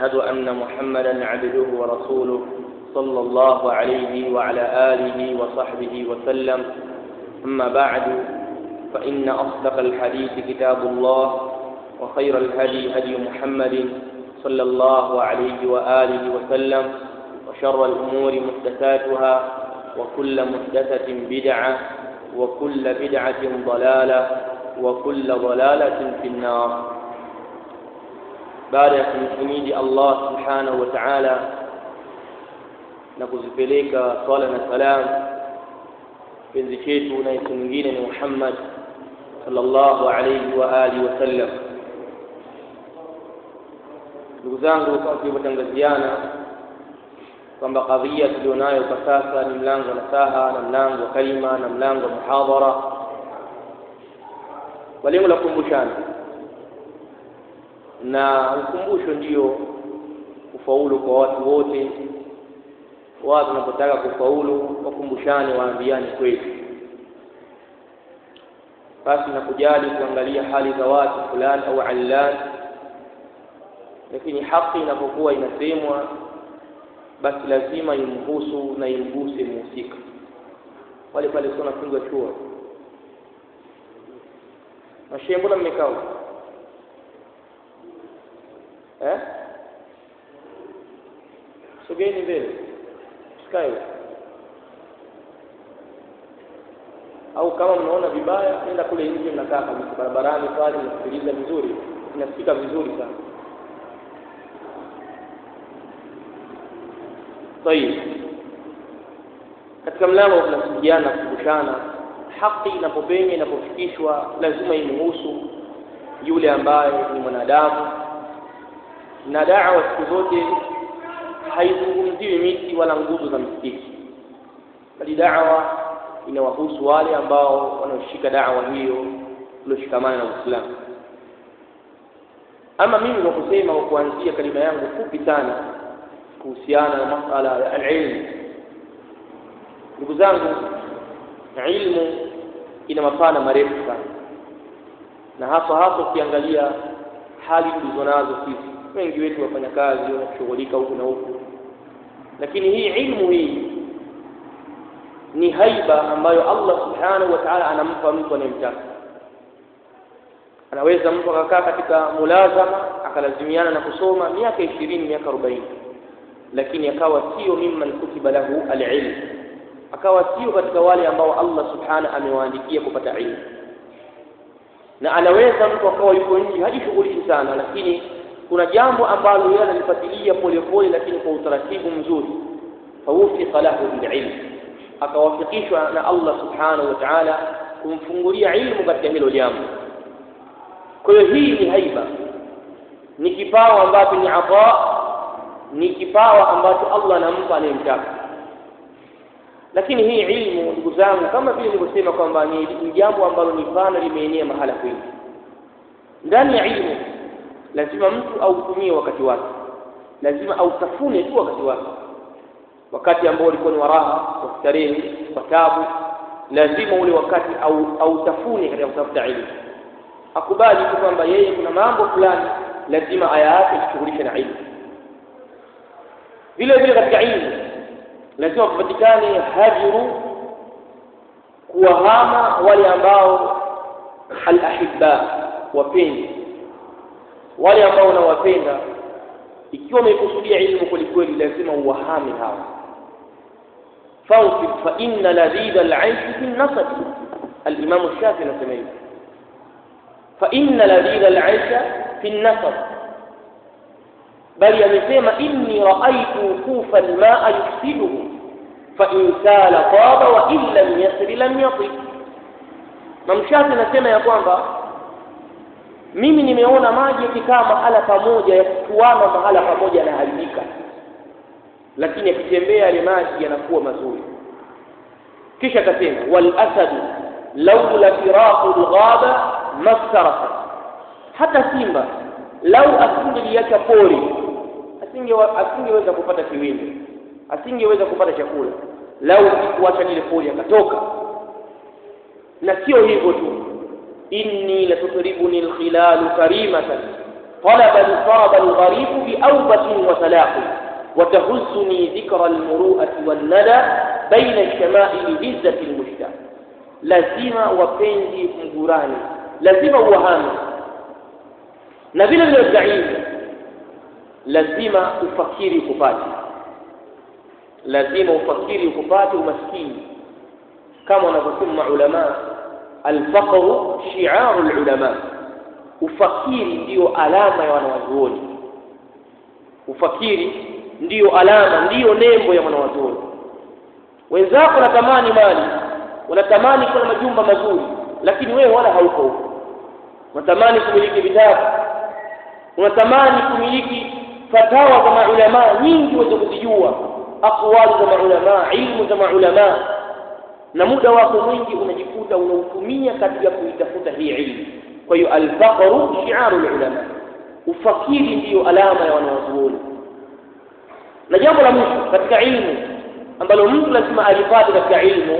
وأشهد أن محمدا عبده ورسوله صلى الله عليه وعلى آله وصحبه وسلم. أما بعد، فإن أصدق الحديث كتاب الله، وخير الهدي هدي محمد صلى الله عليه وآله وسلم، وشر الأمور محدثاتها، وكل محدثة بدعة، وكل بدعة ضلالة، وكل ضلالة في النار. بعد kumhimidi Allah subhanahu wa ta'ala na kuzipeleka swala na salam penzi chetu na mtu mwingine ni Muhammad sallallahu alayhi wa alihi wasallam. Ndugu zangu, kama tulivyotangaziana kwamba kadhia tulionayo kwa sasa ni mlango wa nasaha na mlango wa kalima na mlango wa muhadhara, kwa lengo la kukumbushana, na ukumbusho ndio kufaulu kwa watu wote. Watu wanapotaka kufaulu wakumbushane, waambiane kweli, basi na kujali kuangalia hali za watu fulani au allan. Lakini haki inapokuwa inasemwa, basi lazima imhusu na imguse muhusika. Wale pale sio wanafunzi wa chuo, mashehe, mbona mmekaa sogeni mbele, sikae. Au kama mnaona vibaya, nenda kule nje, mnakaa kabisa barabarani pale, mnasikiliza vizuri, inasikika vizuri sana. Tayeb, katika mlango tunasikiana kukumbushana, haki inapopenya, inapofikishwa, lazima imhusu yule ambaye ni mwanadamu. Na da'wa siku zote haizungumziwi miti wala nguzo za msikiti, bali da'wa inawahusu wale ambao wanaoshika da'wa hiyo, walioshikamana na Uislamu. Ama mimi kwa kusema au kuanzia kalima yangu fupi sana kuhusiana na masuala ya al-ilm, ndugu zangu, ilmu ina mapana marefu sana, na hasa ukiangalia hali tulizonazo sisi. Wengi wetu wafanya kazi, wanashughulika huku na huku, lakini hii ilmu hii ni haiba ambayo Allah subhanahu wa ta'ala anampa mtu anayemtaka. Anaweza mtu akakaa katika mulazama akalazimiana na kusoma miaka 20, miaka 40, lakini akawa sio mimman kutiba lahu al-ilm, akawa sio katika wale ambao Allah subhanahu amewaandikia kupata ilmu. Na anaweza mtu akawa yuko nje, hajishughulishi sana, lakini kuna jambo ambalo yeye analifuatilia polepole, lakini kwa utaratibu mzuri, fawfiqa lahu bil-ilm, akawafikishwa na Allah subhanahu wa ta'ala kumfungulia ilmu katika hilo jambo. Kwa hiyo hii ni haiba, ni kipawa ambacho ni ata, ni kipawa ambacho Allah anampa anayemtaka. Lakini hii ilmu, ndugu zangu, kama vile nilivyosema kwamba ni jambo ambalo ni pana, limeenea mahala kwingi. Ndani ya ilmu lazima mtu autumie wakati wake, lazima autafune tu wakati wake, wakati ambao ulikuwa ni waraha, wa starehe, wa taabu, lazima ule wakati autafune katika kutafuta ilmu. Akubali kwamba yeye kuna mambo fulani lazima ayaache kushughulisha na ilmu. Vile vile katika ilmu lazima kupatikane hajru, kuwahama wale ambao al-ahibba, wapenzi, wale ambao unawapenda. Ikiwa umekusudia ilmu kweli, lazima uwahame hao. fa inna ladhidha al-aish fi an-nasab, al-imam Shafi'i anasema hivi, fa inna ladhidha al-aish fi an-nasab, bali amesema inni ra'aytu kufa al-ma'a yufsiduhu fa in sala taba wa in lam yasri lam yatib. Mamshafi anasema ya kwamba mimi nimeona maji yakikaa mahala pamoja, yakituama mahala pamoja yanaharibika, lakini yakitembea ile maji yanakuwa mazuri. Kisha akasema wal asadu laula firaqu al-ghaba masarafa, hata simba lau asingeliacha pori asingeweza kupata kiwingu, asingeweza kupata chakula lau kuacha ile pori akatoka. Na sio hivyo tu, inni la tutribuni al-khilalu karimatan طلب الغريب بأوبة وتلاقي وتهزني ذكر المروءة والندى بين الشمائل عزة المجتمع. lazima wapenzi mgurani, lazima uwahame. Na vile vile zaidi lazima ufakiri kupata, lazima ufakiri kupata umaskini, kama wanavyosema ulama al-faqru shi'aru al-ulama. Ufakiri ndio alama ya wanawazuoni, ufakiri ndio alama, ndio nembo ya wanawazuoni. Wenzako wanatamani mali, wanatamani kuwa na majumba mazuri, lakini wewe wala hauko huko. Unatamani kumiliki vitabu, unatamani kumiliki fatawa za maulama nyingi uweze kuzijua, aqwali za maulama, ilmu za maulama, na muda wako mwingi unajikuta unautumia katika kuitafuta hii ilmu. Kwa hiyo al-faqru shi'aru al-ulama, ufakiri ndio alama ya wanawazuoni. Na jambo la mwisho katika ilmu ambalo mtu lazima alipate katika ilmu,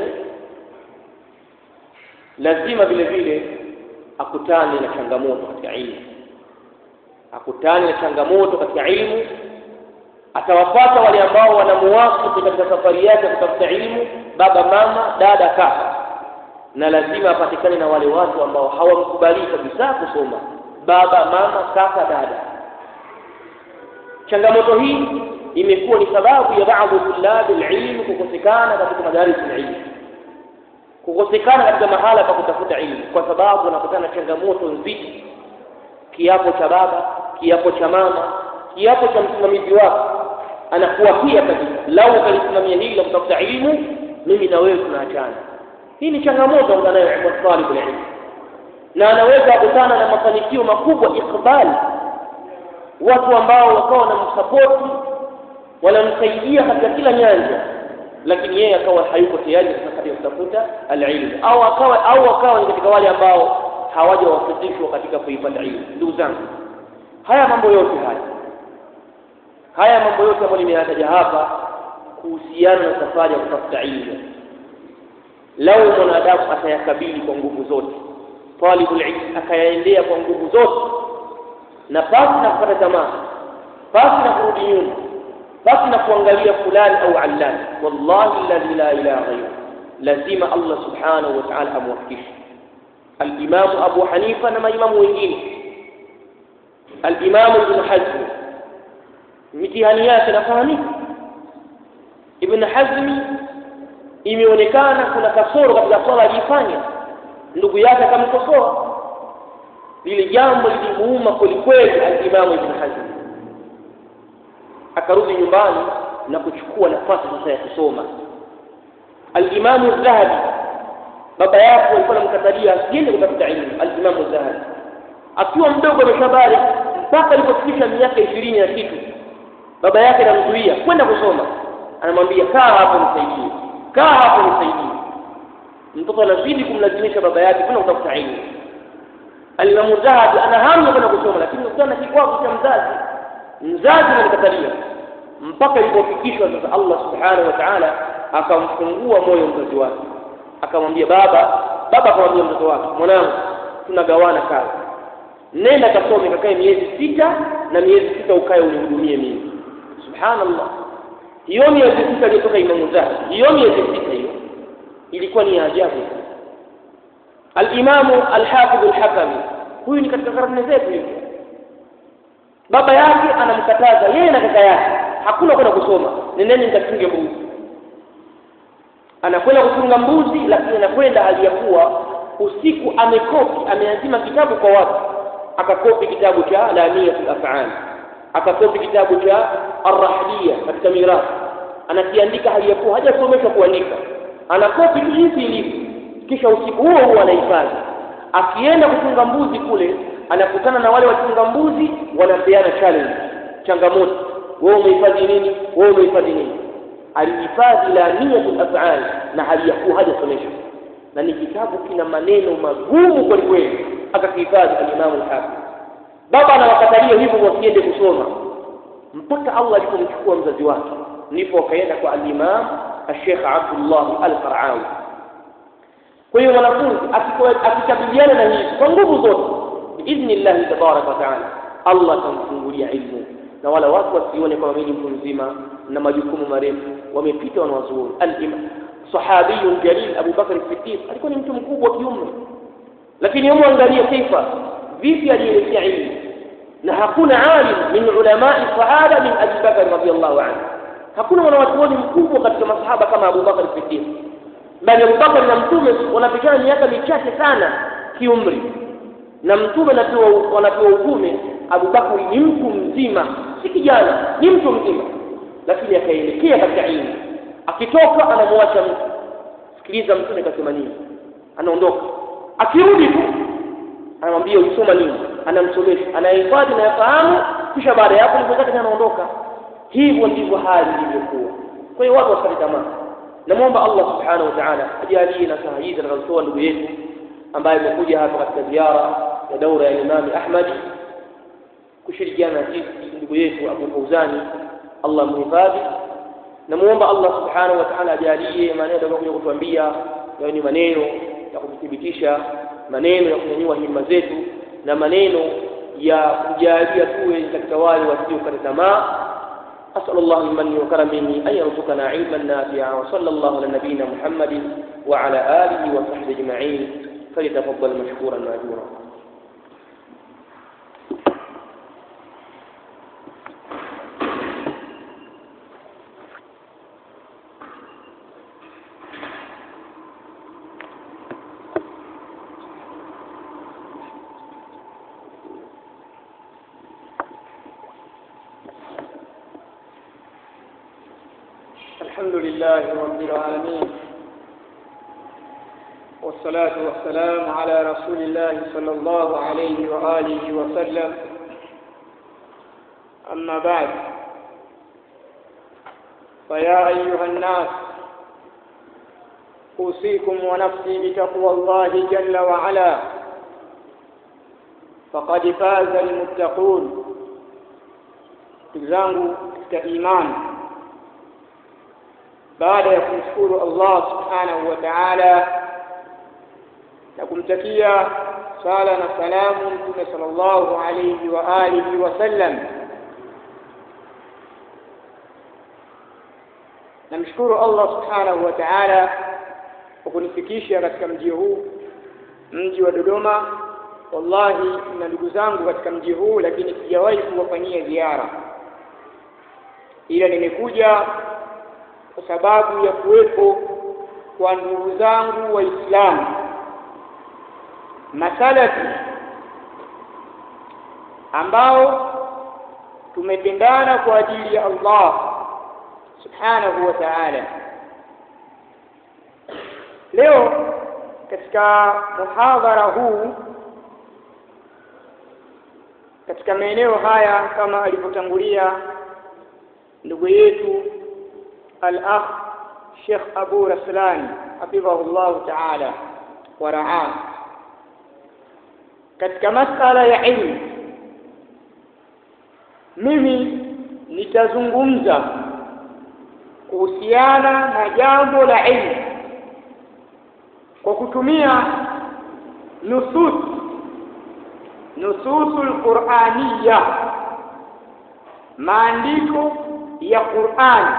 lazima vile vile akutane na changamoto katika ilmu, akutane na changamoto katika ilmu. Atawapata wale ambao wanamuwafiki katika safari yake kutafuta ilmu, baba, mama, dada, kaka, na lazima apatikane na wale watu ambao hawamkubali kabisa kusoma, baba, mama, kaka, dada. Changamoto hii imekuwa ni sababu ya baadhi ya tulabi alilm kukosekana katika madaris alilm, kukosekana katika mahala pa kutafuta ilmu, kwa sababu wanakutana na changamoto nzito. Kiapo cha baba, kiapo cha mama, kiapo cha msimamizi wako, anakuwa pia kabisa, lau kalisimamia hili la kutafuta ilmu, mimi na wewe tunaachana. Hii ni changamoto anayo kwa talibul ilm, na anaweza kukutana na mafanikio makubwa, ikbali, watu ambao wakawa na msapoti, wanamsaidia katika kila nyanja, lakini yeye akawa hayuko tayari katika kutafuta al-ilm, au akawa ni katika wale ambao hawajawafikishwa katika kuipata ilmu. Ndugu zangu, haya mambo yote ambayo nimeyataja hapa kuhusiana na safari ya kutafuta ilmu, lau mwanadamu atayakabili kwa nguvu zote, talibul ilm akayaendea kwa nguvu zote, na pasi na kupata tamaa, pasi na kurudi nyuma, pasi na kuangalia fulani au allani, wallahi alladhi la ilaha ghayruhu, lazima Allah subhanahu wa ta'ala amwafikishe. Al-Imam Abu Hanifa na maimamu wengine, Al-Imam Ibn Hazm, mitihani yake nafahamika. Ibn Hazm imeonekana kuna kasoro katika swala alifanya, ndugu yake akamkosoa, lile jambo lilimuuma kweli al-Imam Ibn Hazm, akarudi nyumbani na kuchukua nafasi sasa ya kusoma. Al-Imam Az-Zahabi, baba yake alikuwa anamkatalia asiende kutafuta ilmu. Al-Imam Az-Zahabi akiwa mdogo ameshabari, mpaka alipofikisha miaka 20 na kitu, baba yake anamzuia kwenda kusoma, anamwambia kaa hapo nisaidie, kaa hapo nisaidie. Mtoto anazidi kumlazimisha baba yake kwenda kutafuta ilmu. Al-Imam Az-Zahabi ana hamu kwenda kusoma, lakini sana kikwazo cha mzazi anamkatalia, mpaka ilipofikishwa sasa Allah subhanahu wa ta'ala akamfungua moyo mzazi wake, akamwambia baba akamwambia mtoto wake, mwanangu, tunagawana kazi, nenda kasome, kakae miezi 6 na miezi 6 ukae unihudumie mimi. Subhanallah, hiyo miezi 6 ilitoka Imam Az-Zahabi, hiyo miezi 6 hiyo ilikuwa ni ajabu. Al-Imam Al-Hafidh Al-Hakami, huyu ni katika karne zetu hivi, baba yake anamkataza yeye na kaka yake, hakuna kwenda kusoma, nendeni mkachunge mbuzi. Anakwenda kuchunga mbuzi, lakini anakwenda hali ya kuwa usiku amekopi, ameazima kitabu kwa watu, akakopi kitabu cha Lamiyatul Af'al, akakopi kitabu cha Ar-Rahdiyya katika mirathi, anakiandika hali ya kuwa hajasomeshwa kuandika, anakopi jinsi ilivyo, kisha usiku huo anahifadhi. Akienda kuchunga mbuzi kule, anakutana na wale wachunga mbuzi, wanapeana challenge, changamoto, wewe umehifadhi nini, wewe umehifadhi nini. Alihifadhi Lamiyatul Af'al na hali ya kuwa hajasomeshwa, na ni kitabu kina maneno magumu kweli kweli, akakihifadhi al-Imam Al-Hafidh. Baba anawakatalia hivyo wasiende kusoma, mpaka Allah alipomchukua mzazi wake, ndipo akaenda kwa al-Imam Sheikh Abdullah Al-Qara'awi. Kwa hiyo mwanafunzi akikabiliana na hili kwa nguvu zote, biidhnillah tabaraka wa taala, Allah atamfungulia ilmu, na wala watu wasione kama mimi mtu mzima na majukumu marefu. Wamepita wanawazuoni. Sahabi jalil Abu Bakr as-Siddiq alikuwa ni mtu mkubwa kiumri, lakini yeye angalia kaifa vipi alielekea ilmu, na hakuna alim min ulama sahaba min Abu Bakr radhiyallahu anhu. Hakuna wanawachuoni mkubwa katika masahaba kama Abu Bakr as-Siddiq, bali Abu Bakr na mtume wanapishana miaka michache sana kiumri, na mtume wanapewa utume. Abu Bakr ni mtu mzima, si kijana, ni mtu mzima, lakini akaelekea katika ilmu. Akitoka anamwacha mtu, sikiliza mtume kasema nini, anaondoka. Akirudi tu anamwambia usoma nini, anamsomesha, anahifadhi na yafahamu, kisha baada ya hapo ndipo anaondoka. Hivyo ndivyo hali ilivyokuwa. Kwa hiyo watu wasikate tamaa. Namuomba Allah subhanahu wa ta'ala ajalie na sahihi anazotoa ndugu yetu ambaye amekuja hapa katika ziara ya daura ya Imam Ahmad kushirikiana na sisi ndugu yetu Abu Fauzani, Allah muhifadhi. Namuomba Allah subhanahu wa ta'ala ajalie maneno atakayokuja kutuambia yaani maneno ya kuthibitisha, maneno ya kunyanyua himma zetu, na maneno ya kujalia tuwe katika wale wasiokata tamaa. أسأل الله من وكرمه أن يرزقنا علما نافعا، وصلى الله على نبينا محمد وعلى آله وصحبه أجمعين، فليتفضل مشكورا ماجورا. الحمد لله رب العالمين، والصلاة والسلام على رسول الله صلى الله عليه وآله وسلم. أما بعد، فيا أيها الناس، أوصيكم ونفسي بتقوى الله جل وعلا، فقد فاز المتقون. تزانوا كإيمان baada ya kumshukuru Allah subhanahu wa ta'ala na kumtakia sala na salamu Mtume sallallahu alayhi wa alihi wasallam, namshukuru Allah subhanahu wa ta'ala kwa kunifikisha katika mji huu, mji wa Dodoma. Wallahi na ndugu zangu katika mji huu, lakini sijawahi kuwafanyia ziara, ila nimekuja kwa sababu ya kuwepo kwa ndugu zangu Waislamu masalafi ambao tumependana kwa ajili ya Allah subhanahu wa ta'ala. Leo katika muhadhara huu katika maeneo haya, kama alivyotangulia ndugu yetu al-akh Sheikh Abu Raslan hafidhahullah ta'ala wa ra'ah, katika masala ya ilmu, mimi nitazungumza kuhusiana na jambo la ilmu kwa kutumia nususul Qur'aniyya, maandiko ya Qur'an,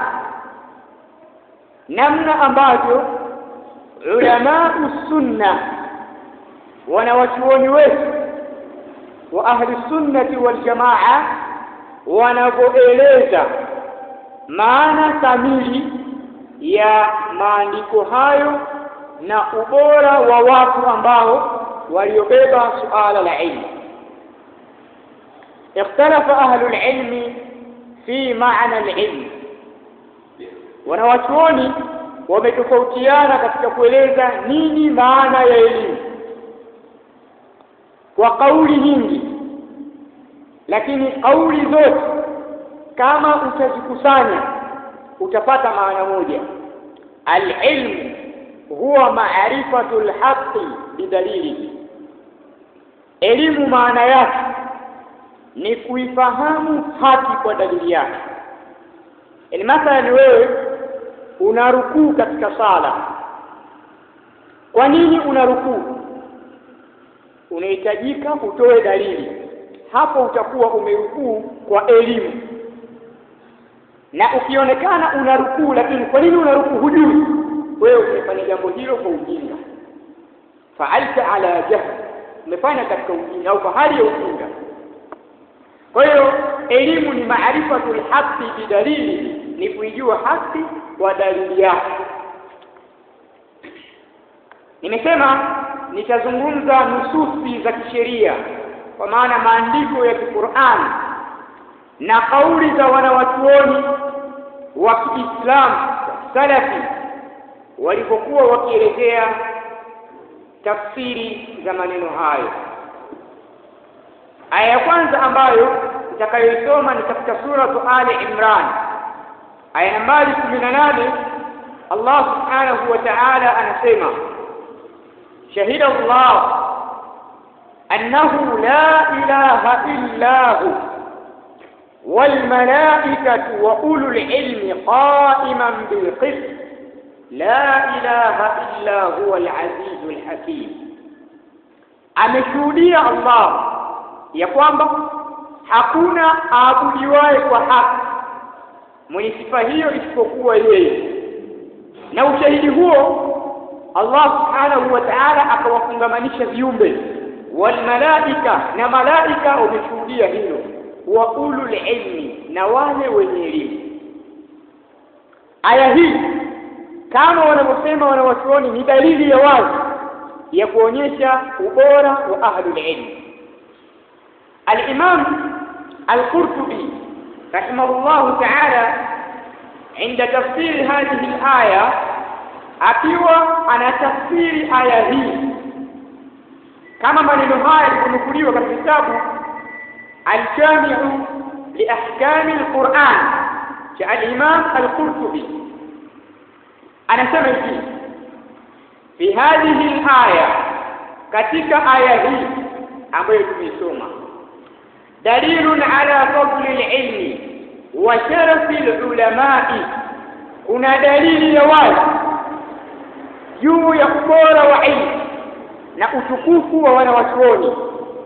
namna ambavyo ulama sunna, wanawachuoni wetu wa ahli sunnati wal jamaa, wanavyoeleza maana kamili ya maandiko hayo na ubora wa watu ambao waliobeba suala la ilmu. Ikhtalafa ahlu al-ilmi fi maana al-ilm, wanawachuoni wametofautiana katika kueleza nini maana ya elimu kwa kauli nyingi, lakini kauli zote kama utazikusanya utapata maana moja: al-ilm huwa ma'rifatul haqqi bidalilihi. Elimu maana yake ni kuifahamu haki kwa dalili yake. Mathalan, wewe unarukuu katika sala. Kwa nini unarukuu? Unahitajika utoe dalili, hapo utakuwa umerukuu kwa elimu. Na ukionekana unarukuu, lakini kwa nini unarukuu hujui, wewe umefanya jambo hilo kwa ujinga. Fa'alta ala jahl, umefanya katika ujinga au kwa hali ya ujinga. Kwa hiyo elimu ni maarifatul haqqi bidalili, ni kujua haki kwa dalili yake. Nimesema nitazungumza nususi za kisheria, kwa maana maandiko ya Qur'an na kauli za wanawachuoni wa Kiislamu salafi walipokuwa wakielezea tafsiri za maneno hayo. Aya ya kwanza ambayo nitakayoisoma ni katika sura Ali Imran, aya nambari 18. Allah subhanahu wa ta'ala anasema: shahida Allah annahu la ilaha illa hu wal malaikatu wa ulul ilmi qa'iman bil qist la ilaha illa huwa al azizul hakim. Ameshuhudia Allah ya kwamba hakuna aabudiwaye kwa haki mwenye sifa hiyo isipokuwa yeye, na ushahidi huo Allah subhanahu wa ta'ala akawafungamanisha viumbe wal malaika, na malaika wameshuhudia hilo, wa ulul ilmi, na wale wenye elimu. Aya hii kama wanavyosema wanawachuoni ni dalili ya wazi ya kuonyesha ubora wa ahlul ilmi. Al-Imam Al-Qurtubi rahimahullah ta'ala عند تفسير هذه الآية akiwa anatafsiri aya hii kama maneno haya yaliyonukuliwa katika kitabu Al-Jami'u li Ahkam Al-Qur'an cha al-Imam Al-Qurtubi, anasema hivi: fi hadhihi al-aya, katika aya hii ambayo tumesoma, dalilun ala fadli al-ilmi wa sharafi al-ulama'i, kuna dalili ya wazi juu ya ubora wa ilmu na utukufu wa wanawachuoni,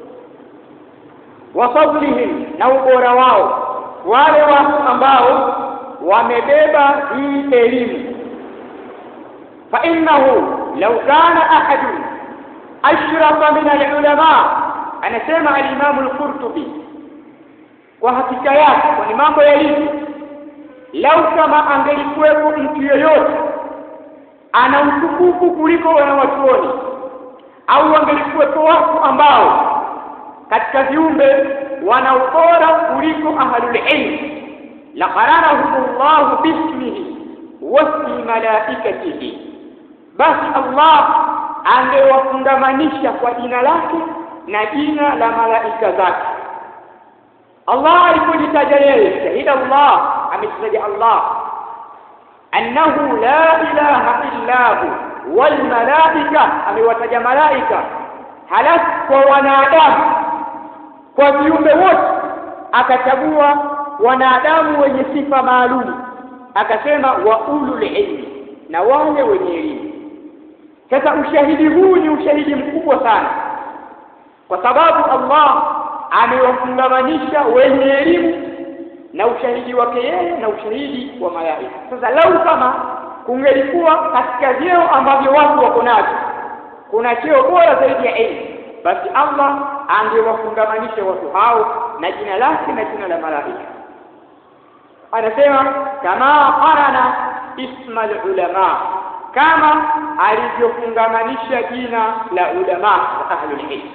wa fadlihim, na ubora wao, wale watu ambao wamebeba hii elimu. Fa innahu law kana ahadun ashrafa min al-ulama, anasema al-Imam Al-Qurtubi, kwa hakika yake, kwa ni mambo ya hivi, lau kama angelikuwepo mtu yeyote ana utukufu kuliko wanawachuoni, au angelikuwepo watu ambao katika viumbe wana ubora kuliko ahlul ilm, la qaranahumullahu bismihi wa ismi malaikatihi, basi Allah angewafundamanisha kwa jina lake na jina la malaika zake. Allah alipojitaja yeye, shahida Allah, ametaja Allah annahu la ilaha illa hu wal malaika, amewataja malaika. Halafu kwa wanadamu, kwa viumbe wote akachagua wanadamu wenye sifa maalum, akasema wa ulul ilmi, na wale wenye elimu. Sasa ushahidi huu ni ushahidi mkubwa sana, kwa sababu Allah amewafungamanisha wenye elimu na ushahidi wake yeye na ushahidi wa malaika. Sasa lau kama kungelikuwa katika vyeo ambavyo watu wako navyo kuna cheo bora zaidi ya elimu, basi Allah angewafungamanisha watu hao na jina lake na jina la malaika. Anasema kama qarana isma ulama, kama alivyofungamanisha jina la ulama wa ahlul ilm.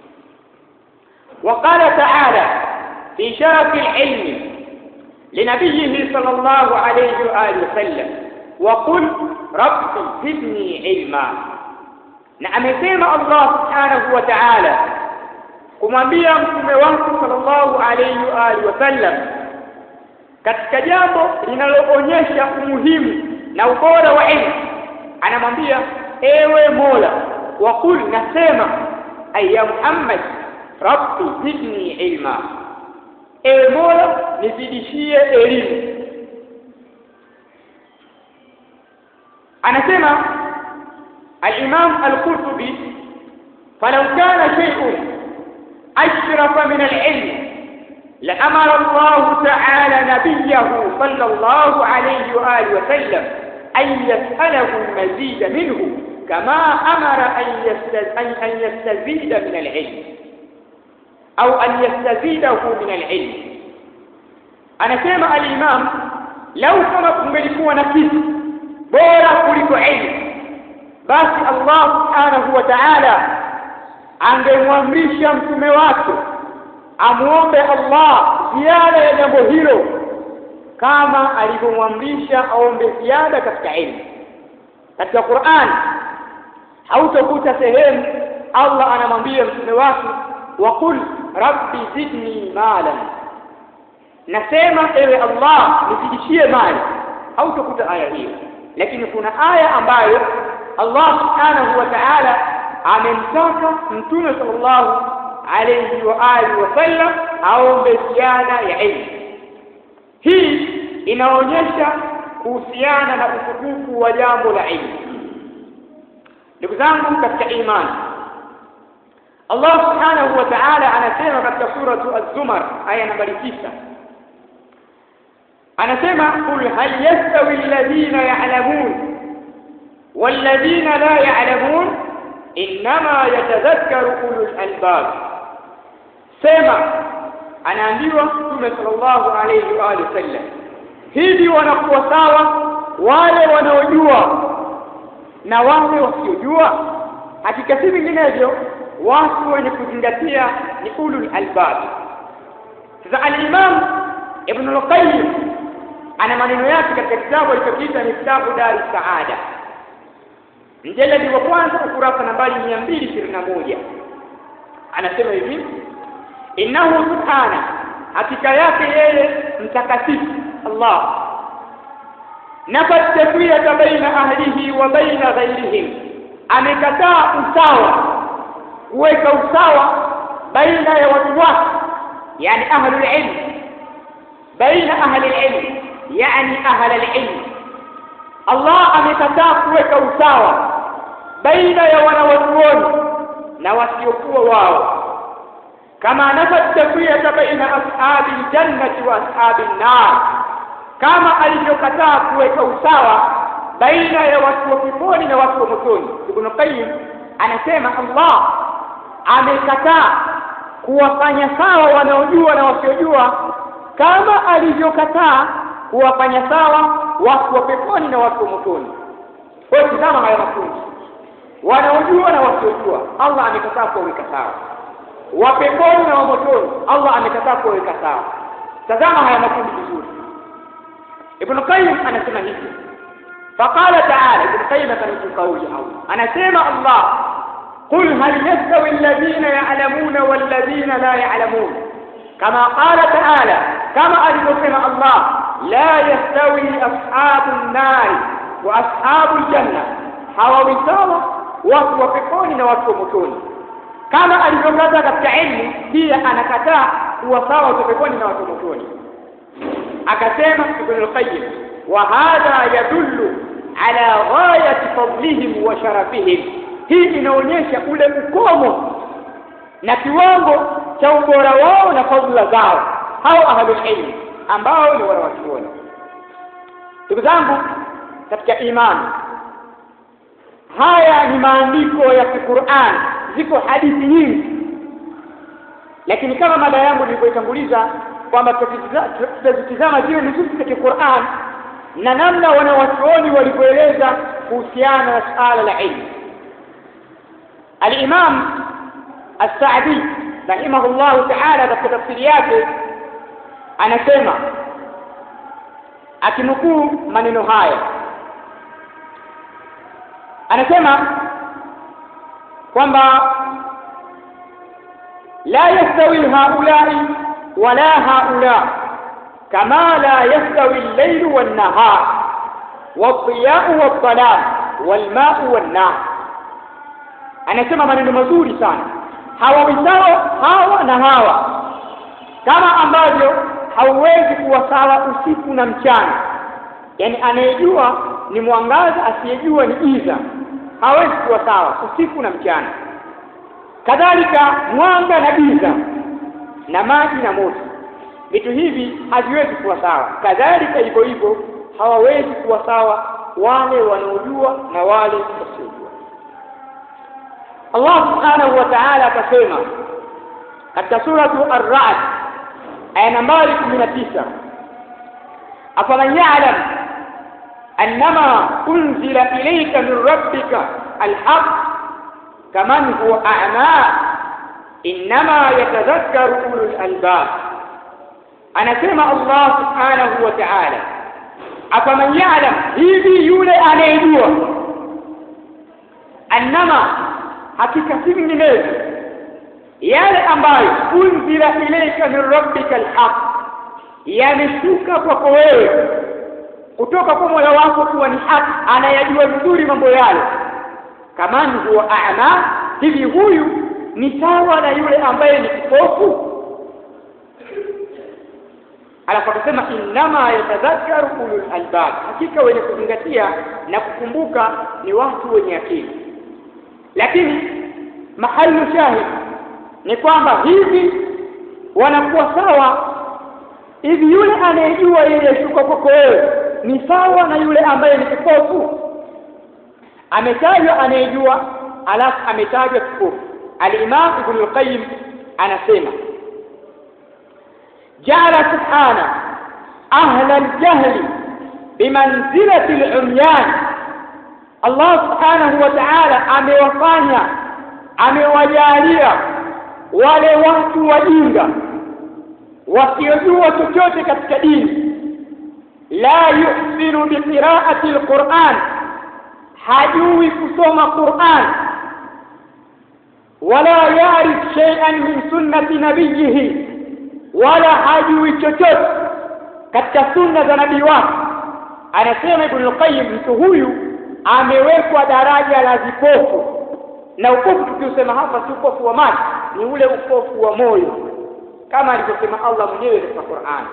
وقال تعالى في شرف العلم لنبيه صلى الله عليه وآله وسلم: وقل رب زدني علما. na amesema Allah subhanahu wa ta'ala kumwambia mtume wake sallallahu alayhi wa alihi wasallam katika jambo linaloonyesha umuhimu na ubora wa elimu, anamwambia ewe Mola, waqul, nasema ayya Muhammad, rabbi zidni ilma, ewe Mola nizidishie elimu. Anasema al-Imam Al-Qurtubi, falau kana shay'un أشرف من العلم لأمر الله تعالى نبيه صلى الله عليه وآله وسلم أن يسأله المزيد منه كما أمر أن يستزيد من العلم أو أن يستزيده من العلم. أنا سمع الإمام لو كما kumekuwa na kitu bora kuliko ilmu, basi Allah subhanahu wa ta'ala angemwamrisha mtume wake amuombe Allah ziada ya jambo hilo kama alivyomwamrisha aombe ziada katika ilmu. Katika Qur'an hautakuta sehemu Allah anamwambia mtume wake waqul rabbi zidni malan, nasema ewe Allah nizidishie mali. Hautakuta aya hiyo, lakini kuna aya ambayo Allah subhanahu wa ta'ala amemtaka mtume sallallahu alayhi wa alihi wasallam aombe ziada ya ilmu. Hii inaonyesha kuhusiana na utukufu wa jambo la ilmu. Ndugu zangu katika imani, Allah subhanahu wa ta'ala anasema katika suratu Az-Zumar aya nambari 9, anasema qul hal yastawi alladhina ya'lamun walladhina la ya'lamun innama yatadhakkaru ulul albab. Sema, anaambiwa Mtume sallallahu alayhi wa sallam, hivi wanakuwa sawa wale wanaojua na wale wasiojua? Hakika si vinginevyo, watu wenye kuzingatia ni ulul albab. Sasa al-Imam Ibn al-Qayyim ana maneno yake katika kitabu alichokiita Miftahu Dar as-Saada, mjeledi wa kwanza ukurasa nambari 221, anasema hivi: innahu subhana, hakika yake yeye mtakatifu Allah, nafat tafwiyata baina ahlihi wa baina ghayrihim, amekataa usawa, kuweka usawa baina ya watu wake, yani ahlul ilm, baina ahli ilm, yani ahli ilm. Allah amekataa kuweka usawa baina ya wanawachuoni na wasiokuwa wao, kama nafat tafwiyata baina ashabi jannati wa ashabi nar, kama alivyokataa kuweka usawa baina ya watu wa peponi na watu wa motoni. Ibn Qayyim anasema Allah amekataa kuwafanya sawa wanaojua na wasiojua, kama alivyokataa kuwafanya sawa watu wa peponi na watu wa motoni. Kwa hiyo tazama haya mafunzo, wanaojua na wasiojua Allah amekataa kuweka sawa, wa peponi na wa motoni Allah amekataa kuweka sawa. Tazama haya mafunzo vizuri. Ibn Qayyim anasema hivi, faqala ta'ala, Ibn Qayyim kanukuu kauli au anasema Allah, qul hal yastawi alladhina ya'lamuna walladhina la ya'lamun, kama qala ta'ala, kama alivyosema Allah, la yastawi ashabun nar wa ashabul janna, hawawi sawa watu wa peponi na watu wa motoni. Kama alivyokataa katika ilmu, pia anakataa kuwa sawa watu wa peponi na watu wa motoni. Akasema Ibn al-Qayyim, wa hadha yadullu ala ghayati fadlihim wa sharafihim, hii inaonyesha ule ukomo na kiwango cha ubora wao na fadhila zao hao ahlul ilm ambao ni wanawachuoni. Ndugu zangu katika imani, haya ni maandiko ya Qur'an, ziko hadithi nyingi, lakini kama mada yangu nilivyoitanguliza kwamba tutazitizama zile nususi katika Qur'an na namna wanawachuoni walivyoeleza kuhusiana na suala la ilmu. Al-Imam As-Sa'di rahimahullah ta'ala katika tafsiri yake anasema, akinukuu maneno haya, anasema kwamba la yastawi haulai wala haula kama la yastawi al-layl wan-nahar wad-diya'u wad-dhalam wal-ma'u wan-nar. Anasema maneno mazuri sana, hawawi sawa hawa na hawa, kama ambavyo hauwezi kuwa sawa usiku na mchana, yani anayejua ni mwangaza, asiyejua ni giza, hawezi kuwa sawa usiku na mchana. kadhalika mwanga na giza na maji na moto. Vitu hivi haviwezi kuwa sawa. Kadhalika hivyo hivyo hawawezi kuwa sawa wale wanaojua na wale wasiojua. Allah subhanahu wa ta'ala akasema katika suratu Ar-Ra'd aya nambari 19, afaman ya'lam annama unzila ilayka min rabbika al-haqq kaman huwa a'ma innama yatadhakkaru ulul albab. Anasema Allah subhanahu wa ta'ala, afaman ya'lam, hivi yule anayejua, annama, hakika si vinginevyo, yale ambayo unzila ilayka min rabbika alhaq, yameshuka kwako wewe kutoka kwa Mola wako kuwa ni haki, anayajua vizuri mambo yale. Kaman huwa a'ma, hivi huyu ni sawa na yule ambaye ni kipofu? Alafu akasema innama yatadhakkaru ulul albab, hakika wenye kuzingatia na kukumbuka ni watu wenye akili. Lakini mahali shahid ni kwamba hivi wanakuwa sawa, hivi yule anayejua yeye shuka kwako wewe ni sawa na yule ambaye ni kipofu? Ametajwa anayejua, alafu ametajwa kipofu. Al-Imam Ibn al-Qayyim anasema ja'ala subhana ahla al-jahli bimanzilati al-umyan. Allah subhanahu wa ta'ala amewafanya, amewajalia wale watu wajinga wasiojua chochote katika dini, la yuhsinu bi qira'ati al-Qur'an, hajui kusoma Qur'an, wala yarif shay'an min sunnati nabiyhi, wala hajui chochote katika sunna za nabii wake. Anasema Ibn al-Qayyim, mtu huyu amewekwa daraja la vipofu. Na upofu tukiusema hapa si upofu wa macho, ni ule upofu wa moyo, kama alivyosema Allah mwenyewe katika Qur'an.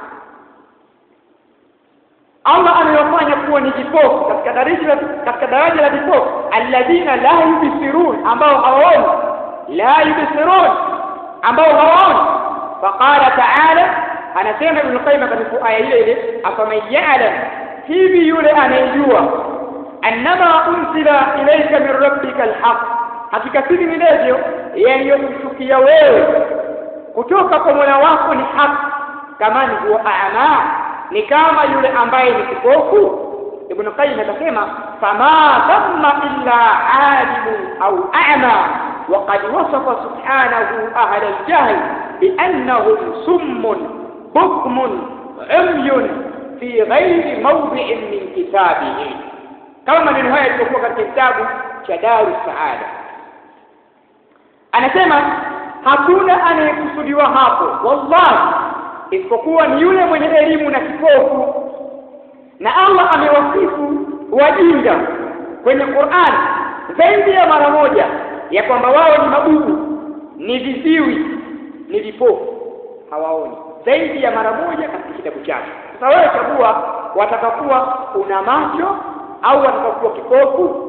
Allah amewafanya kuwa ni vipofu katika daraja la vipofu, alladhina la yubsirun, ambao hawaoni, la yubsirun, ambao hawaoni. Faqala ta'ala, anasema Ibn Qayyim katika aya ile, afaman ya'lam, hivi yule anayejua, annama unzila ilayka min rabbika alhaq, hakika si vinginevyo yaliyokushukia wewe kutoka kwa Mola wako ni haki, kama ni huwa a'ma, ni kama yule ambaye ni kipofu. Ibn Qayyim akasema fama thamma illa alimun au a'ma, wa qad wasafa subhanahu ahla al-jahl bi annahum summun bukmun umyun fi ghairi mawdi'in min kitabihi, kama maneno haya yalikuwa katika kitabu cha Darus Saada. Anasema hakuna anayekusudiwa hapo wallahi isipokuwa ni yule mwenye elimu na kipofu. Na Allah amewasifu wajinga kwenye Qur'an zaidi ya mara moja ya kwamba wao ni mabubu, ni viziwi, ni vipofu, hawaoni, zaidi ya mara moja katika kitabu chake. Sasa wewe chagua, watakakuwa una macho au watakakuwa kipofu?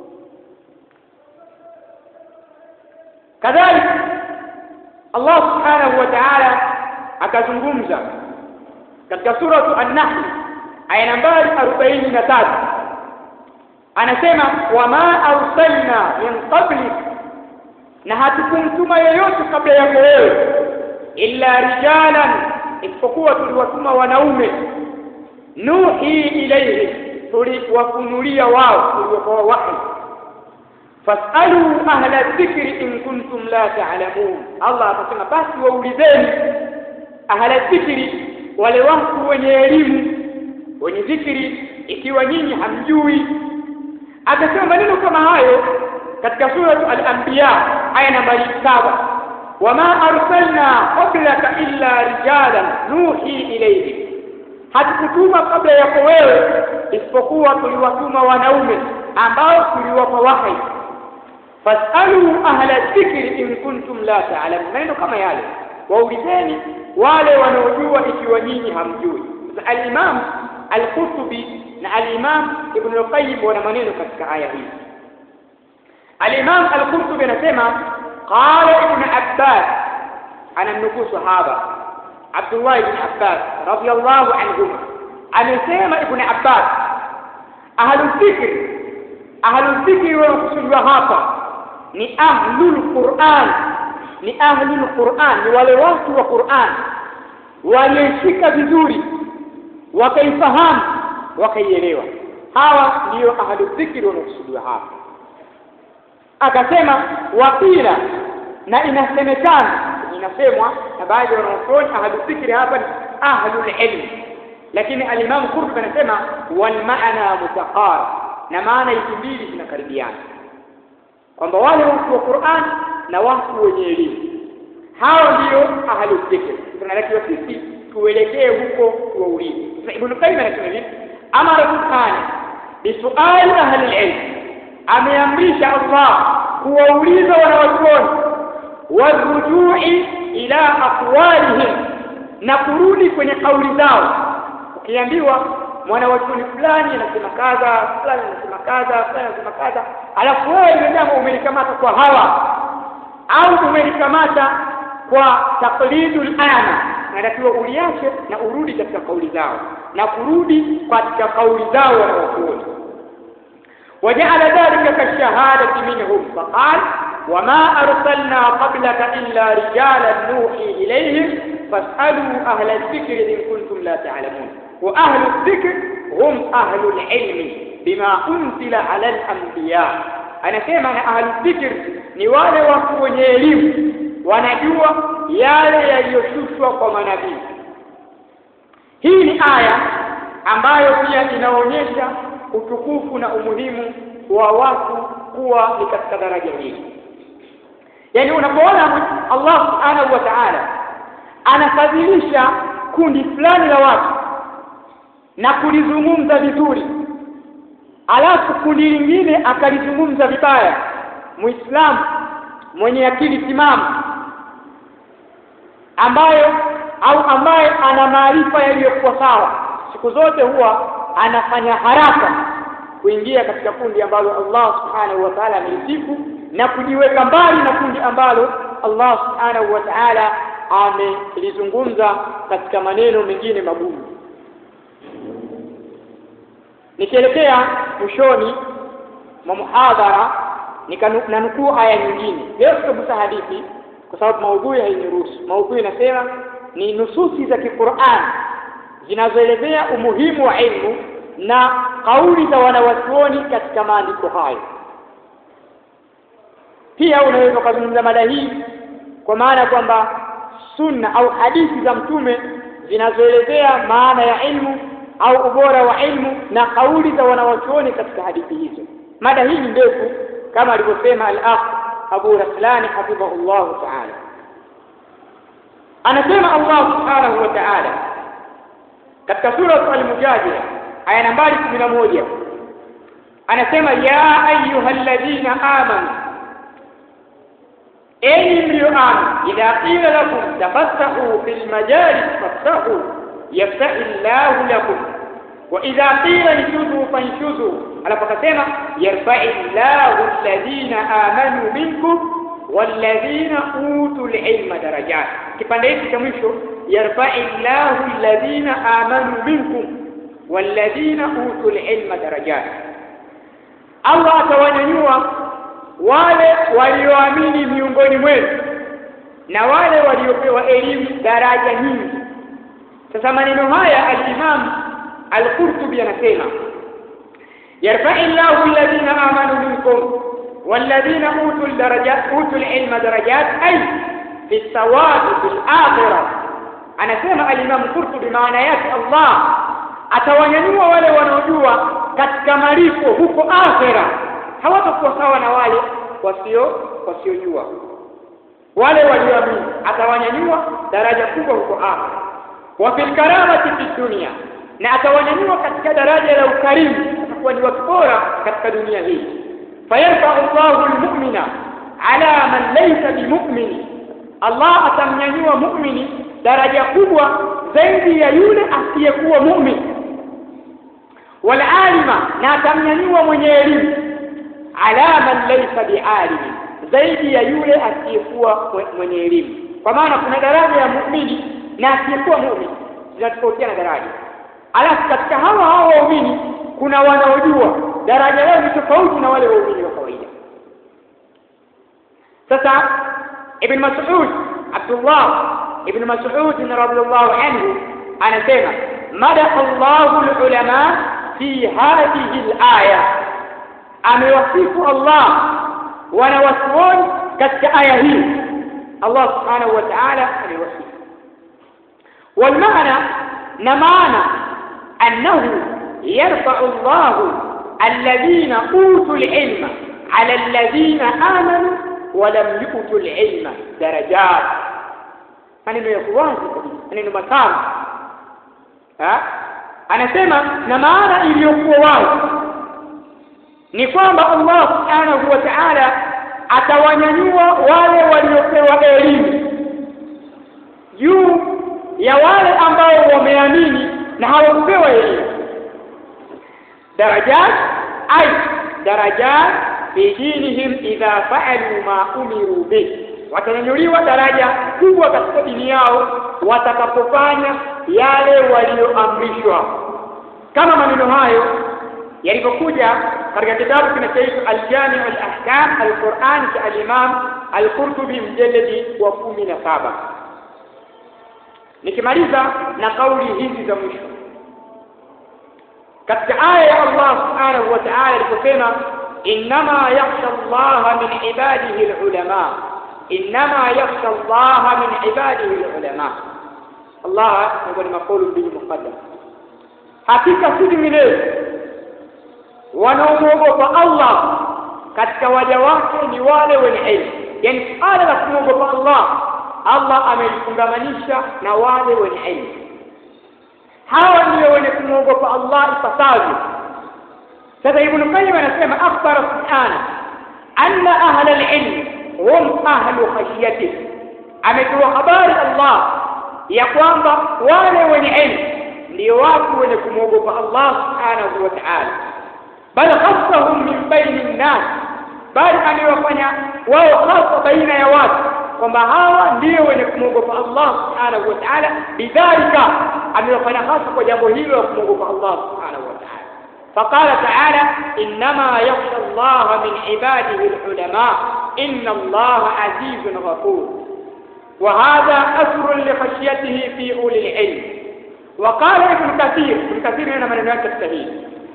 Kadhalika Allah subhanahu wa ta'ala akazungumza katika suratu An-Nahl aya nambari 43, anasema wama arsalna min qablik, na hatukumtuma yeyote kabla yako wewe, illa rijalan, isipokuwa tuliwatuma wanaume, nuhi ilayhi, tuliwafunulia wao, tuliwapa wahi. Fasalu ahla dhikri in kuntum la ta'lamun, Allah akasema basi waulizeni ahla dhikri, wale watu wenye elimu, wenye dhikri, ikiwa nyinyi hamjui. Akasema maneno kama hayo katika suratu Al-Anbiya aya nambari 7, wama arsalna qablaka illa rijalan nuhi ilayhi, hatukutuma kabla yako wewe isipokuwa tuliwatuma wanaume ambao tuliwapa wahi. Fasalu ahla dhikri in kuntum la ta'lamun, maneno kama yale, waulizeni wale wanaojua ikiwa nyinyi hamjui. Al-Imam Al-Qurtubi na Al-Imam Ibn al-Qayyim wana maneno katika aya hii. Al-Imam Al-Qurtubi anasema qala ibn Abbas, anamnukuu sahaba Abdullah ibn Abbas radiyallahu anhuma, amesema Ibn Abbas, ahlul dhikri wanakusudiwa hapa ni ahlul Qur'an, ni wale watu wa Qur'an walioshika vizuri wakaifahamu wakaielewa. Hawa ndio ahlul dhikri wanakusudiwa hapa. Akasema waqila, na inasemwa na baadhi ya wanafunzi ahlul dhikri hapa ni ahlul ilm, lakini al-Imam Qurtubi anasema wal maana mutaqarib, na maana hizi mbili zinakaribiana, kwamba wale watu wa Qur'an na watu wenye elimu, hao ndio ahlul dhikri. Tunatakiwa sisi tuelekee huko tuwaulize. Ibn Qayyim anasema hivi, amara subhanahu bisuali ahli al-ilm, ameamrisha Allah kuwauliza wanawachuoni, warujui ila aqwalihim, na kurudi kwenye kauli zao. Ukiambiwa mwanawachuoni fulani anasema kadha, fulani anasema kadha, fulani anasema kadha, alafu wewe ile jambo umelikamata kwa hawa au umelikamata kwa taqlidul ana, unatakiwa uliache na urudi katika kauli zao, na kurudi katika kauli zao wanawachuoni. وجعل ذلك كالشهادة منهم فقال وما أرسلنا قبلك إلا رجالا نوحي إليهم فاسألوا أهل الذكر إن كنتم لا تعلمون. وأهل الذكر هم أهل العلم بما أنزل على الأنبياء. أنا كما أهل الذكر نوالي وكوني elimu, wanajua yale yaliyoshushwa kwa manabii. Hii ni aya ambayo pia inaonyesha utukufu na umuhimu wa watu kuwa ni katika daraja hili. Yani unapoona Allah subhanahu wa ta'ala anafadhilisha kundi fulani la watu na kulizungumza vizuri, alafu kundi lingine akalizungumza vibaya, Muislamu mwenye akili timamu ambaye ana maarifa yaliyokuwa sawa, siku zote huwa anafanya haraka kuingia katika kundi ambalo Allah subhanahu wa ta'ala amelisifu, na kujiweka mbali na kundi ambalo Allah subhanahu wa ta'ala amelizungumza katika maneno mengine magumu. Nikielekea mwishoni mwa muhadhara nikanukuu aya nyingine. Leo tutagusa hadithi kwa sababu maudhui hainiruhusu. Maudhui inasema ni nususi za Qur'an zinazoelezea umuhimu wa elimu na kauli za wanawachuoni katika maandiko hayo. Pia unaweza kuzungumza mada hii kwa maana kwamba sunna au hadithi za mtume zinazoelezea maana ya elimu au ubora wa elimu na kauli za wanawachuoni katika hadithi hizo. Mada hii ni ndefu kama alivyosema al-akh Abu Raslani hafidhahullah ta'ala. Anasema Allah subhanahu wa ta'ala katika sura al-Mujadila aya nambari 11, anasema ya ayyuhalladhina amanu, enyi mlioamini, idha qila lakum tafassahu fil majalis fafsahu yafsahillahu lakum wa idha qila inshuzu fanshuzu, alafu akasema yarfa'illahu alladhina amanu minkum walladhina utul ilma darajat. Kipande hiki cha mwisho, yarfa'illahu alladhina amanu minkum walladhina utul ilma darajat, Allah atawanyanyua wale walioamini miongoni mwenu na wale waliopewa elimu daraja nyingi. Sasa maneno haya al-Imam al-Qurtubi anasema yarfa'illahu alladhina amanu minkum walladhina utul ilma darajat, ay fi thawabi fil akhirah. Anasema al-Imam al-Qurtubi maana yake Allah atawanyanyua wale wanaojua katika malipo huko akhira, hawatakuwa sawa na wale wasiojua. Wale walioamini atawanyanyua daraja kubwa huko akhira. Wa fil karamati fi dunya, na atawanyanyua katika daraja la ukarimu, atakuwa ni watu bora katika dunia hii. Fayarfa'u Allahu al-mu'mina ala man laysa bimu'min, Allah atamnyanyua mu'mini daraja kubwa zaidi ya yule asiyekuwa mu'min. Wal alima, na atamnyanyua mwenye elimu ala man laysa bi'alim, zaidi ya yule asiyekuwa mwenye elimu. Kwa maana kuna daraja ya muumini na asiyekuwa muumini, zinatofautiana daraja. Alafu katika hawa waumini kuna wanaojua daraja yao ni tofauti na wale waumini wa kawaida. Sasa Ibn Mas'ud, Abdullah Ibn Mas'ud radhiyallahu anhu anasema madaha Allahu al-ulama fi hadhihi al-aya, amewasifu Allah wanawachuoni katika aya hii. Allah subhanahu wa ta'ala amewasifu. والمعنى نمانا أنه يرفع الله الذين أوتوا العلم على الذين آمنوا ولم يؤتوا العلم درجات. maneno ya kuwazi, maneno matamu. Anasema na maana iliyokuwa wazi ni kwamba Allah subhanahu wa ta'ala atawanyanyua wale waliopewa elimu juu ya wale ambao wameamini na hawakupewa elimu. Darajat ay darajat fi dinihim idha fa'alu ma umiru bihi, watanyanyuliwa daraja kubwa katika dini yao watakapofanya yale walioamrishwa, kama maneno hayo yalivyokuja katika kitabu kinachoitwa Al-Jami' al-Ahkam al-Qur'an cha al-Imam al-Qurtubi mjalladi wa 17. Nikimaliza na kauli hizi za mwisho katika aya ya Allah subhanahu wa ta'ala aliposema innama yakhsha Allah min ibadihi al-ulama, innama yakhsha Allah min ibadihi al-ulama. Allah ni maqulu bil muqaddam, hakika si milele wanaomwogopa Allah katika waja wake ni wale wenye elimu. Yani suala la kumwogopa Allah amelifungamanisha na wale wenye elimu. Hawa ndio wenye kumwogopa Allah ipasavyo. Sasa Ibn Qayyim anasema akhbara subhana anna ahla al-ilm hum ahlu khashyatihi, ametoa habari Allah ya kwamba wale wenye elimu ndio watu wenye kumwogopa Allah subhanahu wa ta'ala. Bal khassahum min baini an-nas, bali amewafanya wao hasa baina ya watu kwamba hawa ndio wenye kumwogopa Allah subhanahu wa ta'ala. Bidhalika amewafanya hasa kwa jambo hilo la kumwogopa Allah subhanahu wa ta'ala. Faqala ta'ala innama yakhsha Allah min ibadihi al-ulama inna Allah azizun ghafur. Wa hadha asrun li khashyatihi fi ulil ilm. Wa qala Ibn Kathir hana maneno yake sahihi,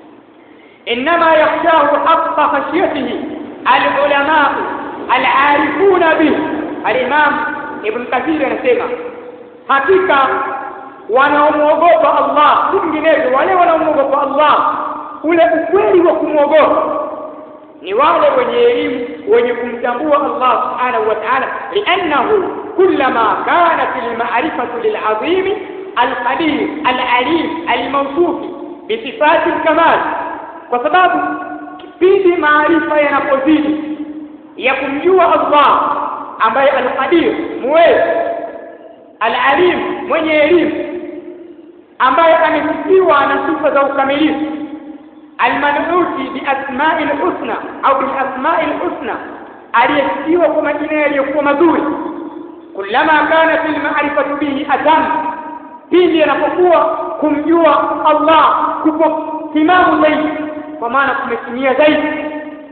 إنما يخشاه حق خشيته العلماء العارفون به. الإمام ابن كثير anasema hakika wanaomwogopa Allah, vinginevyo wale wanaomwogopa Allah ule ukweli wa kumwogopa ni wale wenye elimu wenye kumtambua Allah subhanahu wa ta'ala, li'annahu kullama kanat al-ma'rifatu lil-'azim al-qadir al-alim al-mawsuf bi sifati al-kamal, kwa sababu kipindi maarifa yanapozidi ya kumjua Allah ambaye al-Qadir muweza, al-Alim mwenye elimu, ambaye amesifiwa na sifa za ukamilifu, al-man'uti bi asma'il husna au bil asma'il husna, aliyesifiwa kwa majina yaliyokuwa mazuri. Kullama kanat al-ma'rifatu bihi atam, pindi yanapokuwa kumjua Allah kupo timamu zaidi, kwa maana kumetimia zaidi.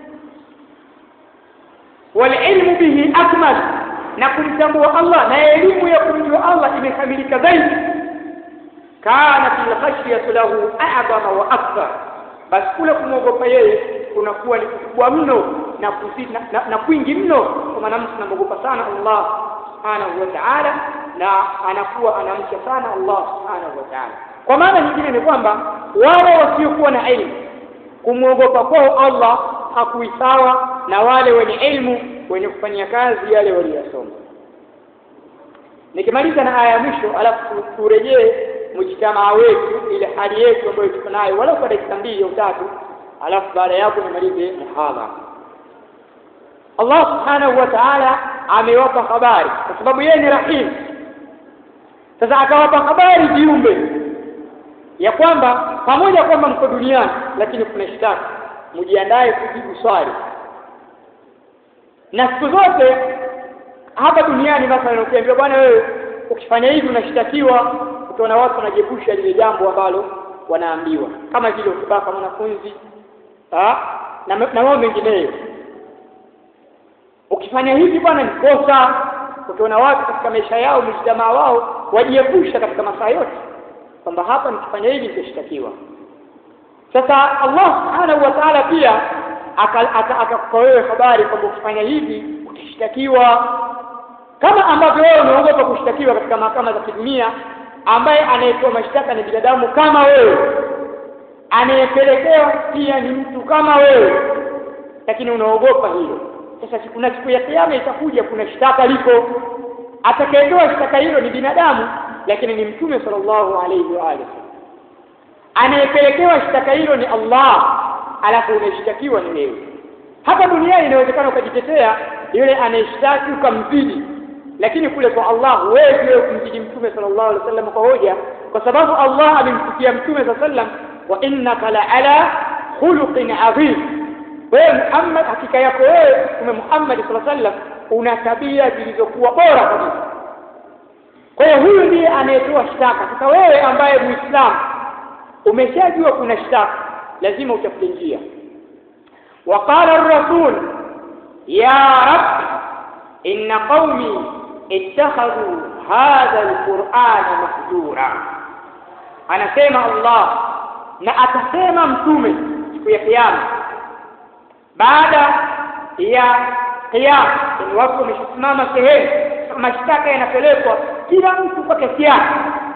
Wal ilmu bihi akmal, na kumtambua Allah na elimu ya kumjua Allah imekamilika zaidi. Kana fil khashyati lahu a'zama wa akbar, basi kule kumwogopa yeye kunakuwa ni kubwa mno na kuzidi na kwingi mno, kwa maana mtu anamwogopa sana Allah subhanahu wa ta'ala na anakuwa anamcha sana Allah subhanahu wa ta'ala. Kwa maana nyingine ni kwamba wale wasiokuwa na elimu kumwogopa kwao Allah hakuwi sawa na wale wenye elimu wenye kufanya kazi yale waliyosoma. Nikimaliza na aya ya mwisho, alafu turejee mjitamaa wetu ile hali yetu ambayo tuko nayo wala kwa dakika 2 au 3, alafu baada ya hapo nimalize muhadhara. Allah subhanahu wa ta'ala amewapa habari kwa sababu yeye ni rahim. Sasa akawapa habari viumbe ya kwamba pamoja kwamba mko duniani lakini kuna shtaka, mjiandae kujibu swali Na siku zote hapa duniani mathalan ukiambiwa bwana wewe ukifanya hivi unashtakiwa, utaona watu wanajiepusha lile jambo ambalo wanaambiwa, kama vile ukibaka mwanafunzi na mambo mengineyo. Ukifanya hivi bwana ni kosa, utaona watu katika maisha yao mjamaa wao wajiepusha katika masaa yote kwamba hapa nikifanya hivi nitashtakiwa. Sasa Allah subhanahu wa ta'ala pia akakupa wewe habari kwamba ukifanya hivi utashtakiwa, kama ambavyo wewe unaogopa kushtakiwa katika mahakama za kidunia, ambaye anayetoa mashtaka ni binadamu kama wewe, anayepelekewa pia ni mtu kama wewe, lakini unaogopa hilo. Sasa kuna siku ya kiyama itakuja, kuna shtaka liko, atakayetoa shtaka hilo ni binadamu, lakini ni Mtume sallallahu alaihi wa alihi. Anayepelekewa shtaka hilo ni Allah, alafu unashtakiwa ni wewe. Hapa duniani inawezekana ukajitetea, yule anayeshtaki ukamzidi, lakini kule kwa Allah huwezi wewe kumzidi Mtume sallallahu alaihi wasallam kwa hoja, kwa sababu Allah amemsikia Mtume sallallahu alaihi wasallam, wa innaka la ala khuluqin adhim. Wewe Muhammad, hakika yako wewe Mtume Muhammad sallallahu alaihi wasallam una tabia zilizokuwa bora kabisa. Kwa hiyo huyu ndiye anayetoa shtaka. Sasa wewe ambaye Muislamu umeshajua kuna shtaka, lazima utafute njia. Waqala ar-rasul ya rabbi inna qaumi ittakhadhu hadha al-qur'ana mahjura. Anasema Allah, na atasema Mtume siku ya kiyama, baada ya kiyama, ni watu wamesimama sehemu, mashtaka yanapelekwa kila mtu kwa kesi yake.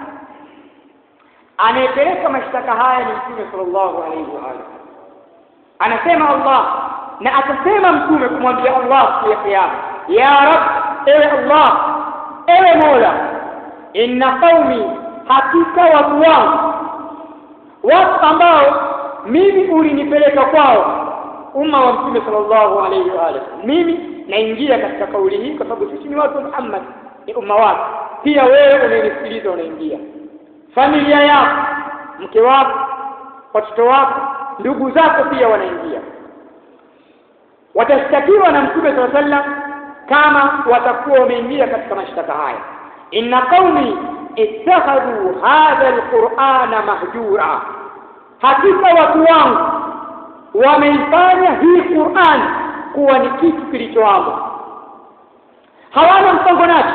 Anayepeleka mashtaka haya ni Mtume sallallahu alaihi wa alihi. Anasema Allah, na atasema Mtume kumwambia Allah siku ya kiyama, ya Rabb, ewe Allah, ewe Mola, inna qaumi, hakika watu wangu, watu ambao mimi ulinipeleka kwao, umma wa Mtume sallallahu alaihi wa alihi. Mimi naingia katika kauli hii kwa sababu sisi ni watu wa Muhammad, ni umma wake. Pia wewe unanisikiliza unaingia. Familia yako, mke wako, watoto wako, ndugu zako pia wanaingia. Watashtakiwa na Mtume sallallahu alaihi wasallam kama watakuwa wameingia katika mashtaka haya. Inna qaumi ittakhadhu hadha alqur'ana mahjura, hakika watu wangu wameifanya hii Qur'an kuwa ni kitu kilichoamo, hawana mpango nacho,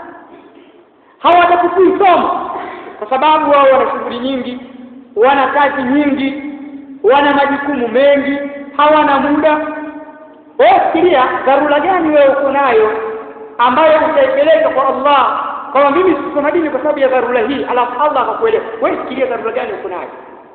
hawatakusoma kwa sababu wao wana shughuli nyingi, wana kazi nyingi, wana majukumu mengi, hawana muda. Wewe fikiria dharura gani wewe uko nayo ambayo utaipeleka kwa Allah, kama mimi sisoma dini kwa sababu ya dharura hii, alafu Allah akakuelewa. Wewe fikiria dharura gani uko nayo.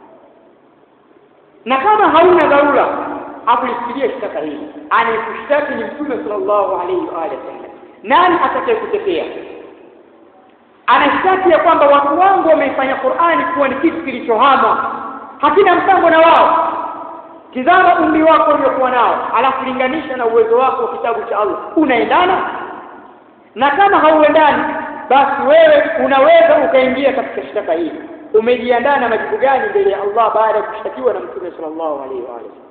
Na kama hauna dharura, hapo fikiria shtaka hili. Anayekushtaki ni Mtume sallallahu alaihi wa alihi wasallam. Nani atakayekutetea? Anashtaki ya kwamba watu wangu wameifanya Qur'ani kuwa ni kitu kilichohama, hakina mpango na wao. Tizama umri wako uliokuwa nao, alafu linganisha na uwezo wako wa kitabu cha Allah, unaendana? Na kama hauendani, basi wewe unaweza ukaingia katika shtaka hili. Umejiandaa na majibu gani mbele ya Allah baada ya kushtakiwa na Mtume sallallahu alaihi wa alihi?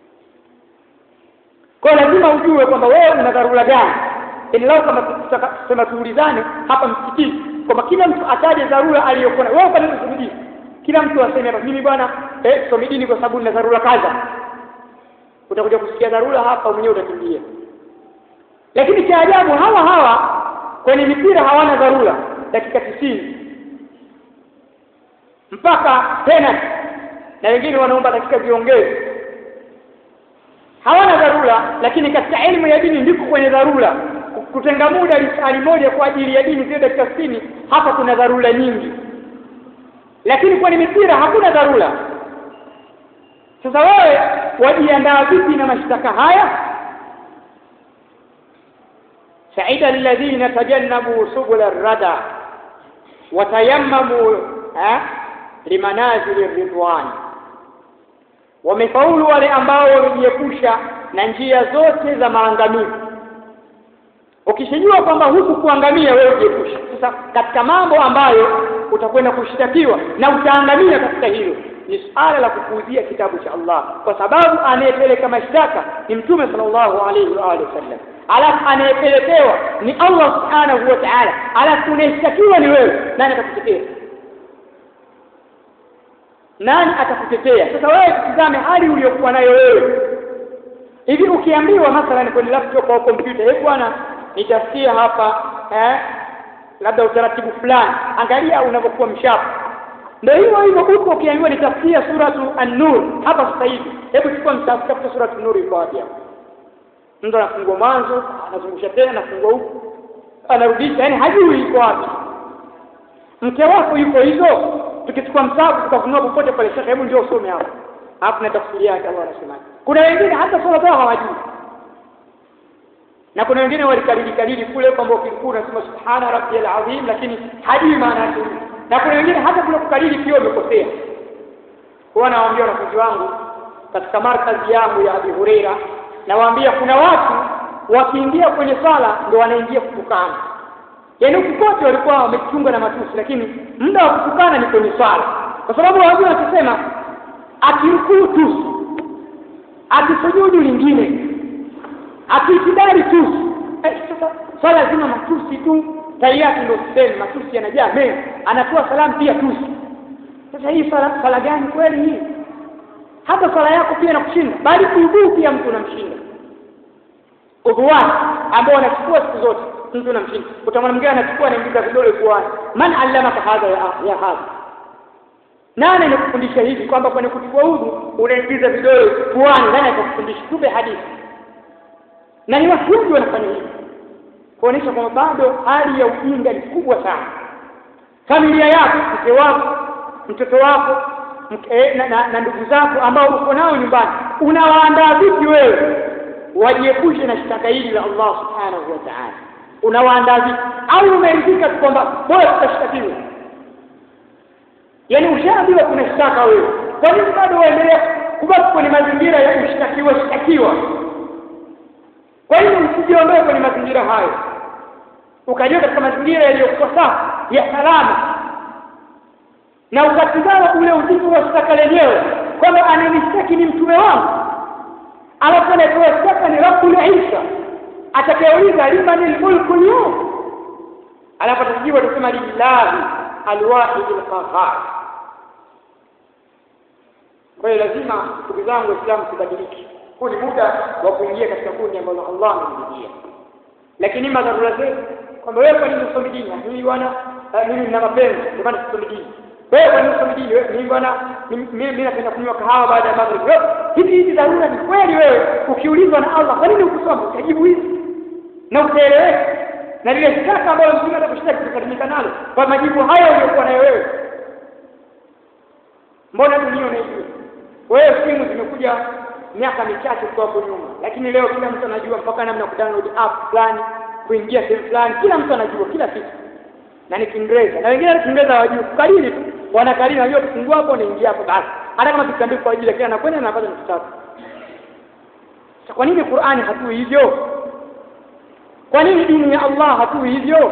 Kwa lazima ujue kwamba wewe una dharura gani. Leo kama tutasema tuulizane hapa msikitini kwamba kila mtu ataje dharura aliyokuwa nayo. Wewe kama msumidi, kila mtu aseme hapa, mimi bwana somidini kwa sababu nina dharura kadha. Utakuja kusikia dharura hapa mwenyewe utakimbia. Lakini cha ajabu hawa kwenye mipira hawana dharura dakika 90 mpaka penalty, na wengine wanaomba dakika ziongezwe. Hawana dharura, lakini katika elimu ya dini ndiko kwenye dharura. Kutenga muda lisali moja kwa ajili ya dini zile dakika 60, hapa kuna dharura nyingi. Lakini kwenye mipira hakuna dharura. Sasa wewe wajiandaa vipi na mashtaka haya? Sa'ida alladhina tajannabu subul ar-rada wa tayammamu limanazil ar-ridwan. Wamefaulu wale ambao wamejiepusha na njia zote za maangamizi. Ukishijua kwamba huku kuangamia, wewe ujiepushe. Sasa katika mambo ambayo utakwenda kushtakiwa na utaangamia katika hilo, ni suala la kupuuzia kitabu cha Allah, kwa sababu anayepeleka mashtaka ni Mtume sallallahu alaihi wa alihi wasallam, alafu anayepelekewa ni Allah subhanahu wa ta'ala, alafu unashtakiwa ni wewe. Nani atakutetea? Nani atakutetea? Sasa wewe tazame hali uliyokuwa nayo wewe. Hivi ukiambiwa mathalan kwenye laptop au kompyuta, bwana nitasikia hapa labda utaratibu fulani, angalia unapokuwa mshafu. Ndio hivyo huko ukiambiwa nitasikia suratu an-nur hapa sasa hivi, hebu chukua msahafu tafuta suratu an-nur iko wapi hapo. Mtu anafungua mwanzo, anazungusha tena, anafungua huko, anarudisha, yani hajui iko wapi. Mke wako yuko hizo, tukichukua msahafu tukafunua popote pale, shaka hebu ndio usome hapo. Hapo na tafsiri yake Allah anasema. Kuna wengine hata sura zao hawajui. Na kuna wengine walikariri kule kwamba ukikuu unasema subhana rabbiyal azim, lakini hajui maana yake. Na kuna wengine hata kule kukariri pia wamekosea. Kwa nawaambia wanafunzi wangu katika markazi yangu ya Abi Huraira, nawaambia kuna watu wakiingia kwenye sala ndio wanaingia kutukana. Yaani ukikote walikuwa wamechunga na matusi, lakini muda wa kutukana ni kwenye sala. Kwa sababu wao wanasema akirukuu tusi, akisujudu lingine, akitidari tusi. Sasa swala lazima matusi tu, tayari ndio kusema matusi yanajaa mengi, anatoa salamu pia tusi. Sasa hii sala gani kweli hii? Hata sala yako pia inakushinda, bali kuudhu pia mtu unamshinda. Udhuwani ambao anachukua siku zote mtu unamshinda. Utamwona mwingine anachukua anaingiza vidole puani. Man allamaka hadha ya hadha? Nani anakufundisha hivi kwamba kwenye kuchukua udhu unaingiza vidole puani? Nani akakufundisha? Tupe hadithi. Na ni watu wengi wanafanya hivi, kuonesha kwamba bado hali ya ujinga ni kubwa sana. Familia yako, mke wako, mtoto wako, na ndugu zako ambao uko nao nyumbani, unawaandaa vipi wewe wajiepushe na shtaka hili la Allah subhanahu wa ta'ala? Unawaandaa vipi? Au umeridhika kwamba bora tutashtakiwa? Yaani ushaambiwa kuna shtaka wewe, kwa nini bado waendelea kubaki kwenye mazingira ya kushtakiwa? Kwa hiyo usijiondoe kwenye mazingira hayo, ukajiweka katika mazingira yaliyokuwa safi ya salama, na ukatizama ule uzito wa shtaka lenyewe kwamba ananishtaki ni mtume wangu, alafu anatoa shtaka ni Rabbul Isa, atakayeuliza limanil mulku al-yawm, alafu atajibu atasema lillahi al-wahid al-qahhar. Kwa hiyo lazima ndugu zangu Waislamu tubadilike. Huu ni muda wa kuingia katika kundi ambalo Allah amemjia. Lakini madharura zetu kwamba wewe kwa nini usomi dini? Mimi bwana mimi nina mapenzi ndio maana sisomi dini. Wewe kwa nini usomi dini? Mimi bwana mimi napenda kunywa kahawa baada ya maghrib. Hizi dharura ni kweli. Wewe ukiulizwa na Allah kwa nini ukusoma, utajibu hivi na utaeleweka. Na lile shtaka ambalo mtume atakushtaki kukatimika nalo kwa majibu hayo uliyokuwa nayo wewe. Mbona dunia unaijua? Wewe simu zimekuja miaka michache kwa hapo nyuma, lakini leo kila mtu anajua mpaka namna kudownload app fulani, kuingia sehemu fulani, kila mtu anajua kila kitu. Na ni Kiingereza. Na wengine Kiingereza hawajui, kukariri tu. Wanakariri wanajua kufungua hapo na ingia hapo basi. Hata kama tukiambiwa kwa ajili ya kila anakwenda na anapata mtatu. Sasa kwa nini Qur'ani hatui hivyo? Kwa nini dini ya Allah hatui hivyo?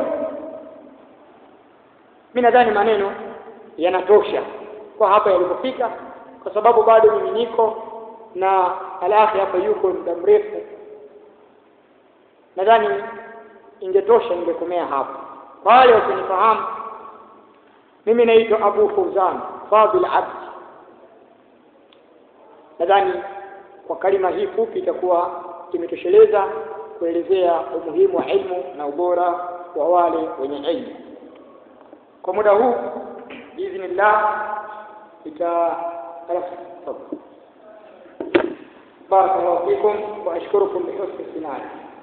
Mimi nadhani maneno yanatosha kwa hapa yalipofika, kwa sababu bado mimi niko na alafu hapa yuko muda mrefu. Nadhani ingetosha ningekomea hapa. Kwa wale wasinifahamu, mimi naitwa Abu Fawzan Fadil Abd. Nadhani kwa kalima hii fupi itakuwa kimetosheleza kuelezea umuhimu wa elimu na ubora wa wale wenye elimu. Kwa muda huu biidhnillah بارك الله فيكم وأشكركم بحسن الاستماع.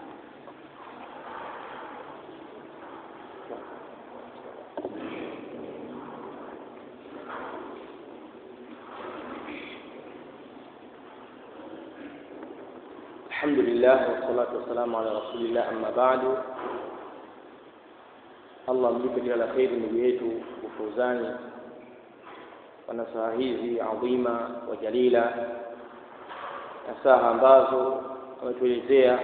الحمد لله والصلاة والسلام على رسول الله. أما بعد, Allah mlipe kila la kheri ndugu yetu Fawzani kwa nasaha hizi adhima wa jalila, nasaha ambazo ametuelezea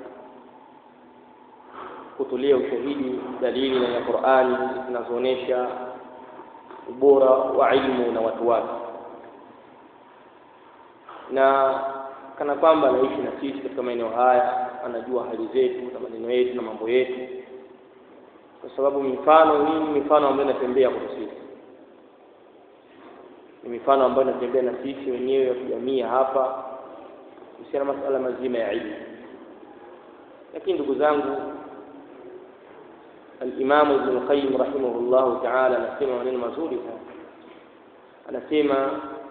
kutulia ushahidi dalili na ya Qur'ani zinazoonyesha ubora wa ilmu na watu wake. na kana kwamba anaishi na sisi katika maeneo haya, anajua hali zetu na maneno yetu na mambo yetu, kwa sababu mifano ambayo inatembea kwa sisi ni mifano ambayo inatembea na sisi wenyewe wa jamii hapa kuhusiana na masuala mazima ya ilmu. Lakini ndugu zangu, al-Imam Ibn al-Qayyim rahimahullah ta'ala anasema maneno mazuri sana. Anasema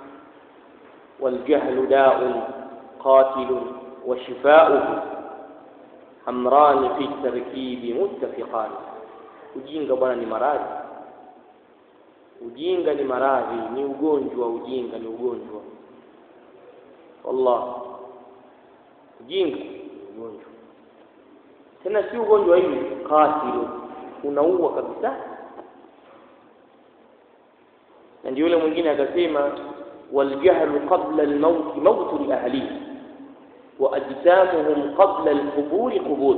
والجهل داء قاتل وشفاؤه أمران في التركيب متفقان. Ujinga bwana ni maradhi. Ujinga ni maradhi, ni ugonjwa. Ujinga ni ugonjwa. Wallah, ujinga ni ugonjwa. Tena si ugonjwa hivi qatilu, unaua kabisa. Na ndio yule mwingine akasema والجهل قبل الموت موت لأهله وأجسامهم قبل القبور قبور.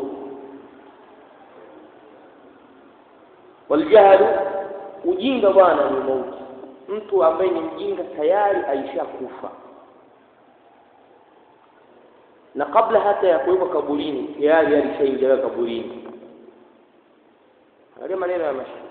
والجهل ujinga bwana ni mauti. Mtu ambaye ni mjinga tayari aishakufa, na kabla hata ya kuwekwa kaburini tayari alishaingia kaburini. Haya maneno ya mashi,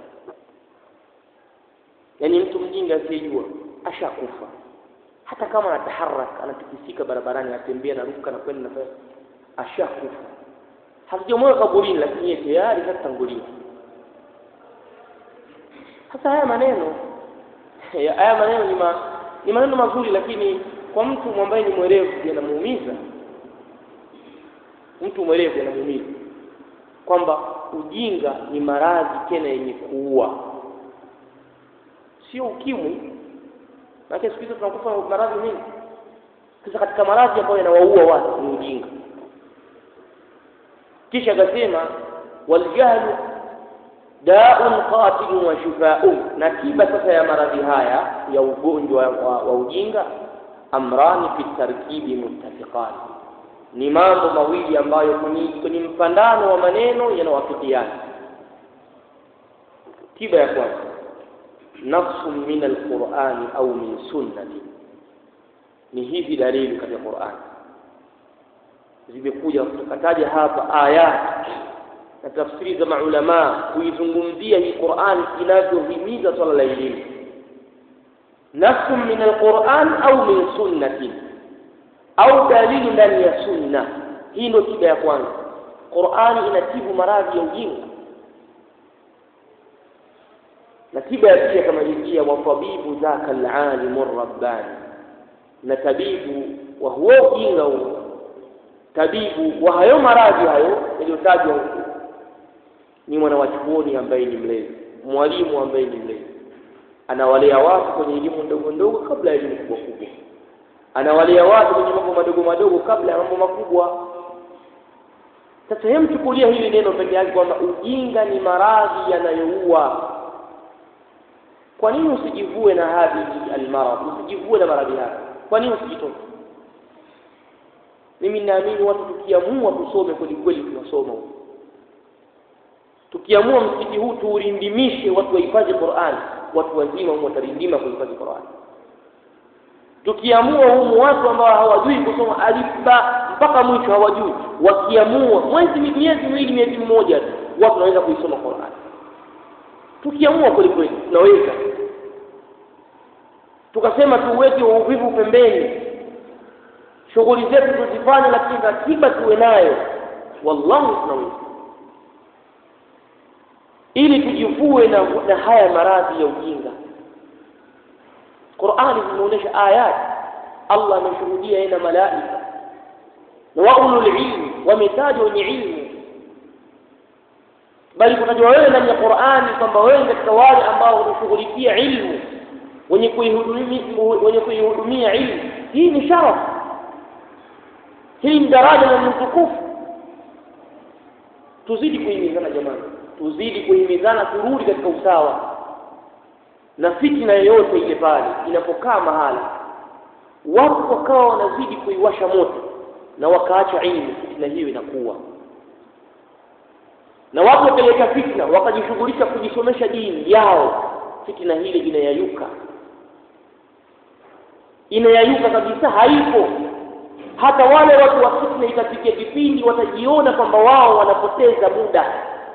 yani mtu mjinga asiyejua ashakufa. Hata kama anataharaka, anatikisika barabarani, anatembea na ruka na kwenda na ashakufa. Hajamweka kaburini, lakini yeye tayari katangulia. Hata haya maneno ni maneno mazuri, lakini kwa mtu ambaye ni mwerevu yanamuumiza. Mtu mwerevu yanamuumiza kwamba ujinga ni maradhi tena yenye kuua, sio ukimwi. Na siku hizo tunakufa maradhi mengi. Sasa katika maradhi ambayo yanawaua watu ni ujinga. Kisha akasema waljahlu da'un qatilun wa shifaa'un. Na tiba sasa ya maradhi haya ya ugonjwa wa ujinga, amrani fi tarkibi muttafiqan, ni mambo mawili ambayo kwenye mpandano wa maneno yanawafikiana. Tiba ya kwanza نص من القرآن أو من سنة. ni hizi dalili katika Qur'an zimekuja tukataja hapa ayat na tafsiri za maulama kuizungumzia hii Qur'an inavyohimiza swala la elimu. Nasu min al-Qur'an au min sunnati, au dalili ndani ya sunna. Hii ndio tiba ya kwanza. Qur'an inatibu maradhi ya ujinga. Na tiba ya pili kama ilivyo wa tabibu zaka al-alim ar-rabbani, na tabibu wa huwa ujinga huo, tabibu wa hayo maradhi hayo yaliyotajwa ni mwanachuoni ambaye ni mlezi, mwalimu ambaye ni mlezi. Anawalea watu kwenye elimu ndogo ndogo kabla ya elimu kubwa kubwa. Anawalea watu kwenye mambo madogo madogo kabla ya mambo makubwa. Sasa hem chukulia hili neno pekee yake kwamba ujinga ni maradhi yanayoua. Kwa nini usijivue na hadhi almarad? Usijivue na maradhi haya. Kwa nini usijitoe? Mimi naamini watu tukiamua tusome kweli tunasoma. Tukiamua msikiti huu tuurindimishe watu wahifadhi Qur'an, watu wazima watarindima kuhifadhi Qur'an. Tukiamua huu watu ambao hawajui kusoma alif ba mpaka mwisho hawajui, wakiamua miezi mmoja watu wanaweza kuisoma Qur'an. Tukiamua kweli tunaweza. Tukasema tuweke uvivu pembeni, shughuli zetu tuzifanye, lakini ratiba tuwe nayo, wallahi tunaweza, ili tujivue na haya maradhi ya ujinga. Qur'ani inaonyesha ayat, Allah ameshuhudia ina malaika na waulul ilmi wametajwa wenye ilmu, bali kutajwa wewe ndani ya Qur'ani kwamba wewe katika wale ambao wanashughulikia ilmu, wenye kuihudumia ilmu. Hii ni sharaf, hii ni daraja na mtukufu. Tuzidi kuhimizana jamani, tuzidi kuhimizana kurudi katika usawa, na fitna yoyote ile pale inapokaa mahali watu wakawa wanazidi kuiwasha moto na wakaacha ilmu, fitna hiyo inakuwa. Na watu wapeleka fitna wakajishughulisha kujisomesha dini yao, fitna hile inayayuka. inayayuka kabisa, haipo. Hata wale watu wa fitna itafikia kipindi watajiona kwamba wao wanapoteza muda.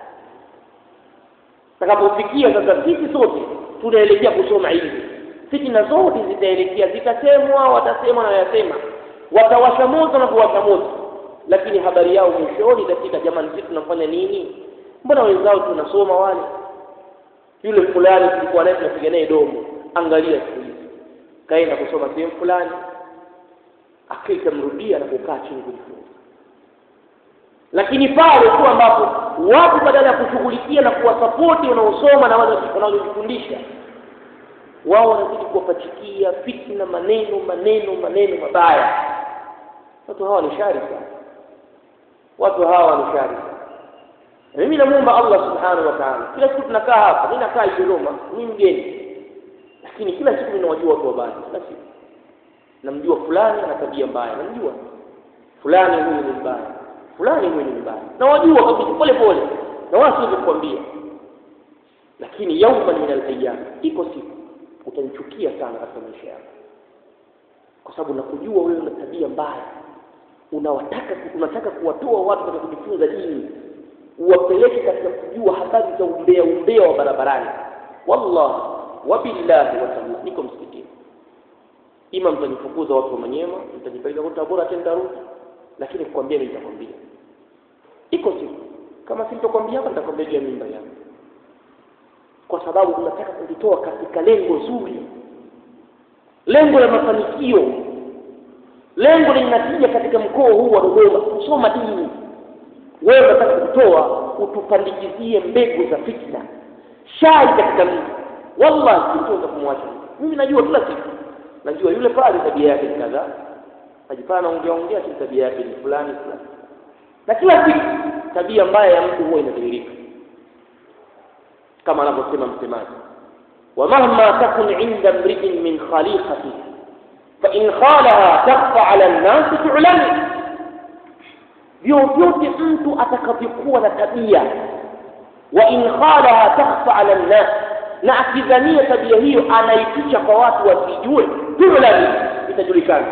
Takapofikia sasa sisi sote tunaelekea kusoma ilmu, fitna zote zitaelekea, zitasemwa, watasemwa na yasema, watawasha moto na kuwasha moto, lakini habari yao mwishoni itafika, jamani sisi tunafanya nini? Mbona wenzao tunasoma wale? Yule fulani tulikuwa naye tunapiga naye domo, angalia siku hizi kaenda kusoma sehemu fulani, akaitamrudia na kukaa chini kujifunza. Lakini pale tu ambapo watu badala ya kushughulikia na kuwasapoti wanaosoma na wanaojifundisha, wao wanazidi kuwapachikia fitna, maneno mabaya. Watu hawa ni shari sana. Watu hawa ni shari sana. Mimi namuomba Allah subhanahu wa ta'ala, kila siku tunakaa hapa, mimi nakaa Dodoma, mimi mgeni, lakini kila siku ninawajua watu wabaya. Kila siku namjua fulani ana tabia mbaya, namjua fulani huyu ni mbaya, fulani huyu ni mbaya, na wajua kabisa pole pole, na wala siwezi kukwambia. Lakini yauma min al-ayyam, iko siku utanichukia sana katika maisha yako, kwa sababu nakujua wewe una tabia mbaya, unataka kuwatoa watu katika kujifunza dini, uwapeleke katika kujua habari za umbea wa barabarani. Wallahi wabillahi wa ta'ala, niko msikitini, ima mtanifukuza watu wa Manyema, mtanipeleka kwa Tabora tena rudi, lakini kukwambia mimi nitakwambia. Iko siku kama sintokwambia hapa nitakwambia mimba yangu, kwa sababu tunataka kujitoa katika lengo zuri, lengo la mafanikio, lengo linatija katika mkoa huu wa Dodoma, kusoma dini. Wewe unataka kutoa utupandikizie mbegu za fitna, shari katika mimi. Wallahi sitaweza kumwacha. Mimi najua kila siku, najua yule pale tabia yake kadhaa, ajipana ongea tabia yake ni fulani, na kila siku tabia mbaya ya mtu huwa inadhihirika, kama anavyosema msemaji, wa mahma takun inda mridin min khaliqati fa in khalaha takhfa ala an-nas tu'lam. Vyovyote mtu atakavyokuwa na tabia, wa in khalaha takhfa ala an-nas, na akidhania tabia hiyo anaificha kwa watu wasijue, tu'lam, itajulikana.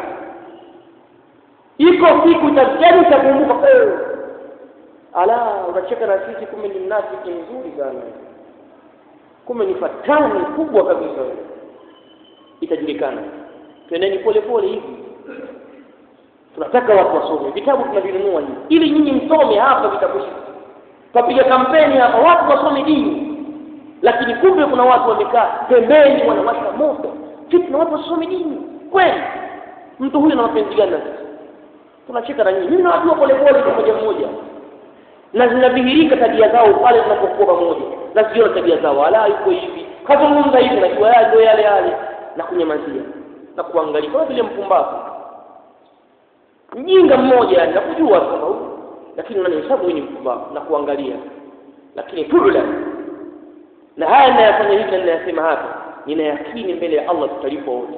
Iko siku itajani takumbuka, ala unacheka na sisi, kumbe ni mnafiki mzuri sana, kumbe ni fatani kubwa kabisa. Itajulikana. Twendeni pole pole hivi. Tunataka watu wasome vitabu, tunavinunua hivi ili nyinyi msome hapa vitabu hivi. Tupiga kampeni hapa watu wasome dini, lakini kumbe kuna watu wamekaa pembeni wanawasha moto fitna, watu wasome dini. Kweli mtu huyu ana mapenzi gani na sisi? Tunacheka na nyinyi. Mimi nawajua pole pole mmoja na zinadhihirika tabia zao pale tunapokuwa pamoja, na sio tabia zao ala yuko hivi kazungumza hivi, najua yale ndio yale na kunyamazia na kuangalia kama vile mpumbavu mjinga mmoja, na kujua kwamba huyu, lakini unanihesabu wewe ni mpumbavu na kuangalia. Lakini tuula na haya ninayofanya hivi na ninayosema hapa, nina yakini mbele ya Allah tutalipwa wote,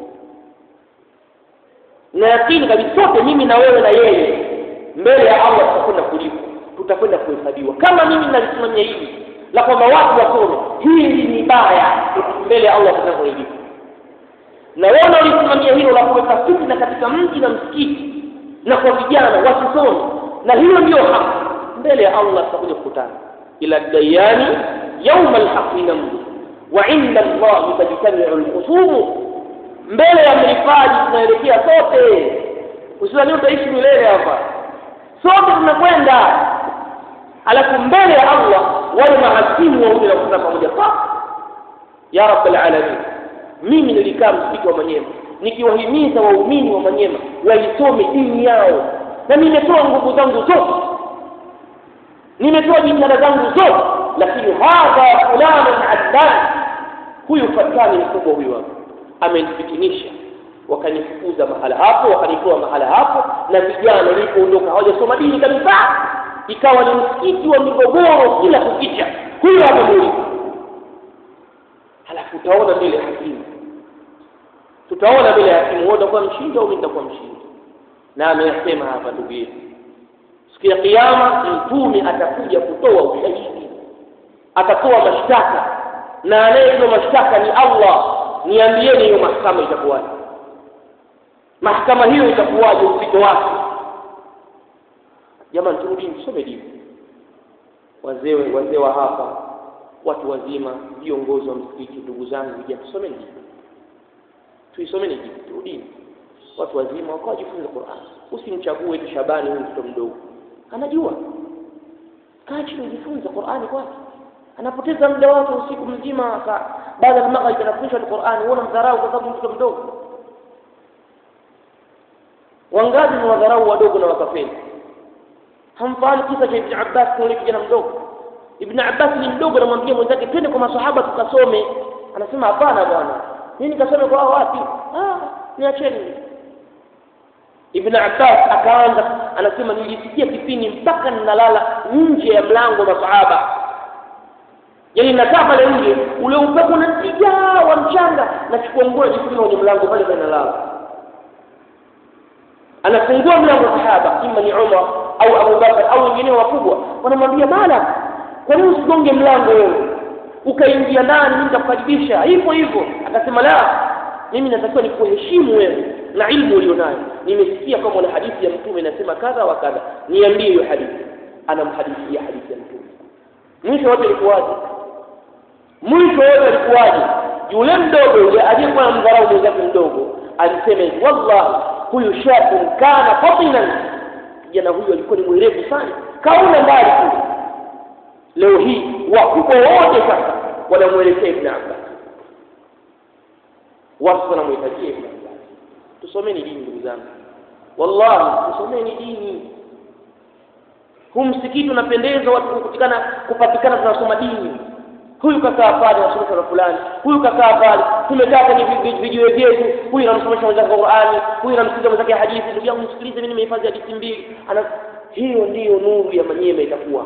na yakini kabisa sote, mimi na wewe na yeye, mbele ya Allah tutakwenda kulipwa, tutakwenda kuhesabiwa. Kama mimi nalisimamia hili la kwamba watu wasome, hili ni baya, mbele ya Allah tutakwenda. Na wewe unasimamia hilo la kuweka fitna katika mji na msikiti na kwa vijana wasisome, na hiyo ndio haki, mbele ya Allah tutakuja kukutana. Ila dayani yawm al-haqqi namdu wa inda Allah tajtami'u al-khusum. Mbele ya mlipaji tunaelekea sote, usidhani utaishi milele hapa, sote tunakwenda. Alafu mbele ya Allah wale mahasimu wa ule wakutana pamoja ya Rabbul alamin. Mimi nilikaa msikiti wa Manyema nikiwahimiza waumini wa Manyema waisome dini yao, na nimetoa nguvu zangu zote, nimetoa jitihada zangu zote, lakini hadha fulani addan, huyu fatani mkubwa huyu hapa amenifitinisha, wakanifukuza mahala hapo, wakanitoa mahala hapo, na vijana nilipoondoka hawajasoma dini kabisa, ikawa ni msikiti wa migogoro kila kukicha. Huyu hapa mwili, halafu utaona mbele hakimu, tutaona mbele hakimu wote kwa mshindi au mimi nitakuwa mshindi. Na amesema hapa ndugu yetu, siku ya kiyama mtume atakuja kutoa ushahidi, atatoa mashtaka, na anayetoa mashtaka ni Allah. Niambieni hiyo mahakama itakuwaje? mahakama hiyo itakuwaje uzito wake? Jamani, turudi tusome dini. Wazee wa hapa, watu wazima, viongozi wa msikiti, ndugu zangu, vijana, tusome dini. Tuisome dini, turudi. Watu wazima wakajifunza Qur'an. Usimchague tu Shabani huyu mtoto mdogo. Anajua. Kaa chini ujifunze Qur'an kwake. Anapoteza muda wake usiku mzima baada ya maghrib anafundisha Qur'an, uone mdharau kwa sababu mtoto mdogo. Wangapi ni wadharau wadogo na wakafeli? Hamfahamu kisa cha Ibn Abbas kwa yule kijana mdogo. Ibn Abbas ni mdogo, anamwambia mwenzake twende kwa maswahaba tukasome. Anasema hapana bwana. Mimi nikasome kwa wapi? Niacheni. Ibn Abbas akaanza anasema nilisikia kipindi mpaka ninalala nje ya mlango wa maswahaba. Yaani nakaa pale nje, ule upepo unapiga wa mchanga, nachukua nguo najifunga kwenye mlango pale nalala. Anafungua mlango wa sahaba, ima ni Umar au Abu Bakar au wengine wakubwa, wanamwambia bala, kwa nini usigonge mlango wewe? Ukaingia ndani mimi nitakukaribisha. Hivyo. Akasema la, mimi natakiwa nikuheshimu wewe na ilmu ulionayo. Nimesikia kama una hadithi ya Mtume inasema kadha wa kadha. Niambie hiyo hadithi. Anamhadithia hadithi ya Mtume. Mwisho wote alikuwaje? Yule mdogo yule aliyekuwa mdharau mwenzake mdogo alisema wallahi huyu shabu kana fatinan. Kijana huyu alikuwa ni mwerevu sana. Kaona mbali tu. Leo hii wakubwa wote sasa wanamuelekea Ibn Abbas. Watu wanamhitajia Ibn Abbas. Tusomeni dini ndugu zangu. Wallahi tusomeni dini. Huu msikiti unapendeza watu kupatikana tunasoma dini. Huyu kakaa pale anasomesha na fulani, huyu kakaa pale, tumekaa kwenye video vyetu, huyu anamsomesha mwenzake Qur'ani, huyu anamsikiza mwenzake hadithi. Ndugu yangu msikilize, mimi nimehifadhi hadithi mbili. Hiyo ndiyo nuru ya Manyema itakuwa.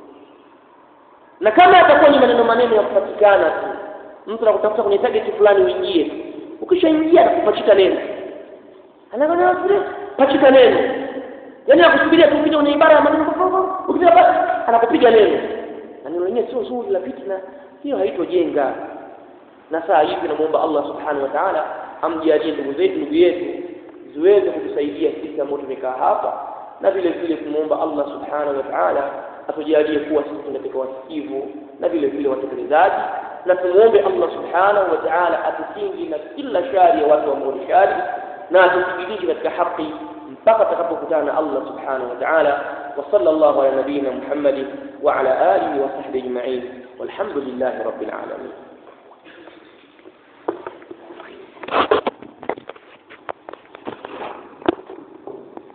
Na kama atakuwa ni maneno ya kupatikana tu, mtu anakutafuta kwenye target fulani uingie. Ukishaingia atakupachika neno. Anaona vile pachika neno. Yaani akusubiria tu kwenye una ibara ya maneno ukija basi anakupiga neno. Na neno lenyewe sio zuri la fitna, hiyo haitojenga. Na saa hivi namuomba Allah Subhanahu wa Ta'ala amjalie ndugu yetu ziweze kutusaidia sisi ambao tumekaa hapa, na vile vile kumuomba Allah Subhanahu wa Ta'ala atujalie kuwa sisi katika wasikivu na vile vile watekelezaji, na tumuombe Allah Subhanahu wa Ta'ala atukingi na kila shari ya watu ambao ni shari, na atuthibitishe katika haki mpaka tutakapokutana na Allah Subhanahu wa Ta'ala. Wa sallallahu ala nabiyyina Muhammad wa ala alihi wa sahbihi ajma'in, walhamdulillahi rabbil alamin.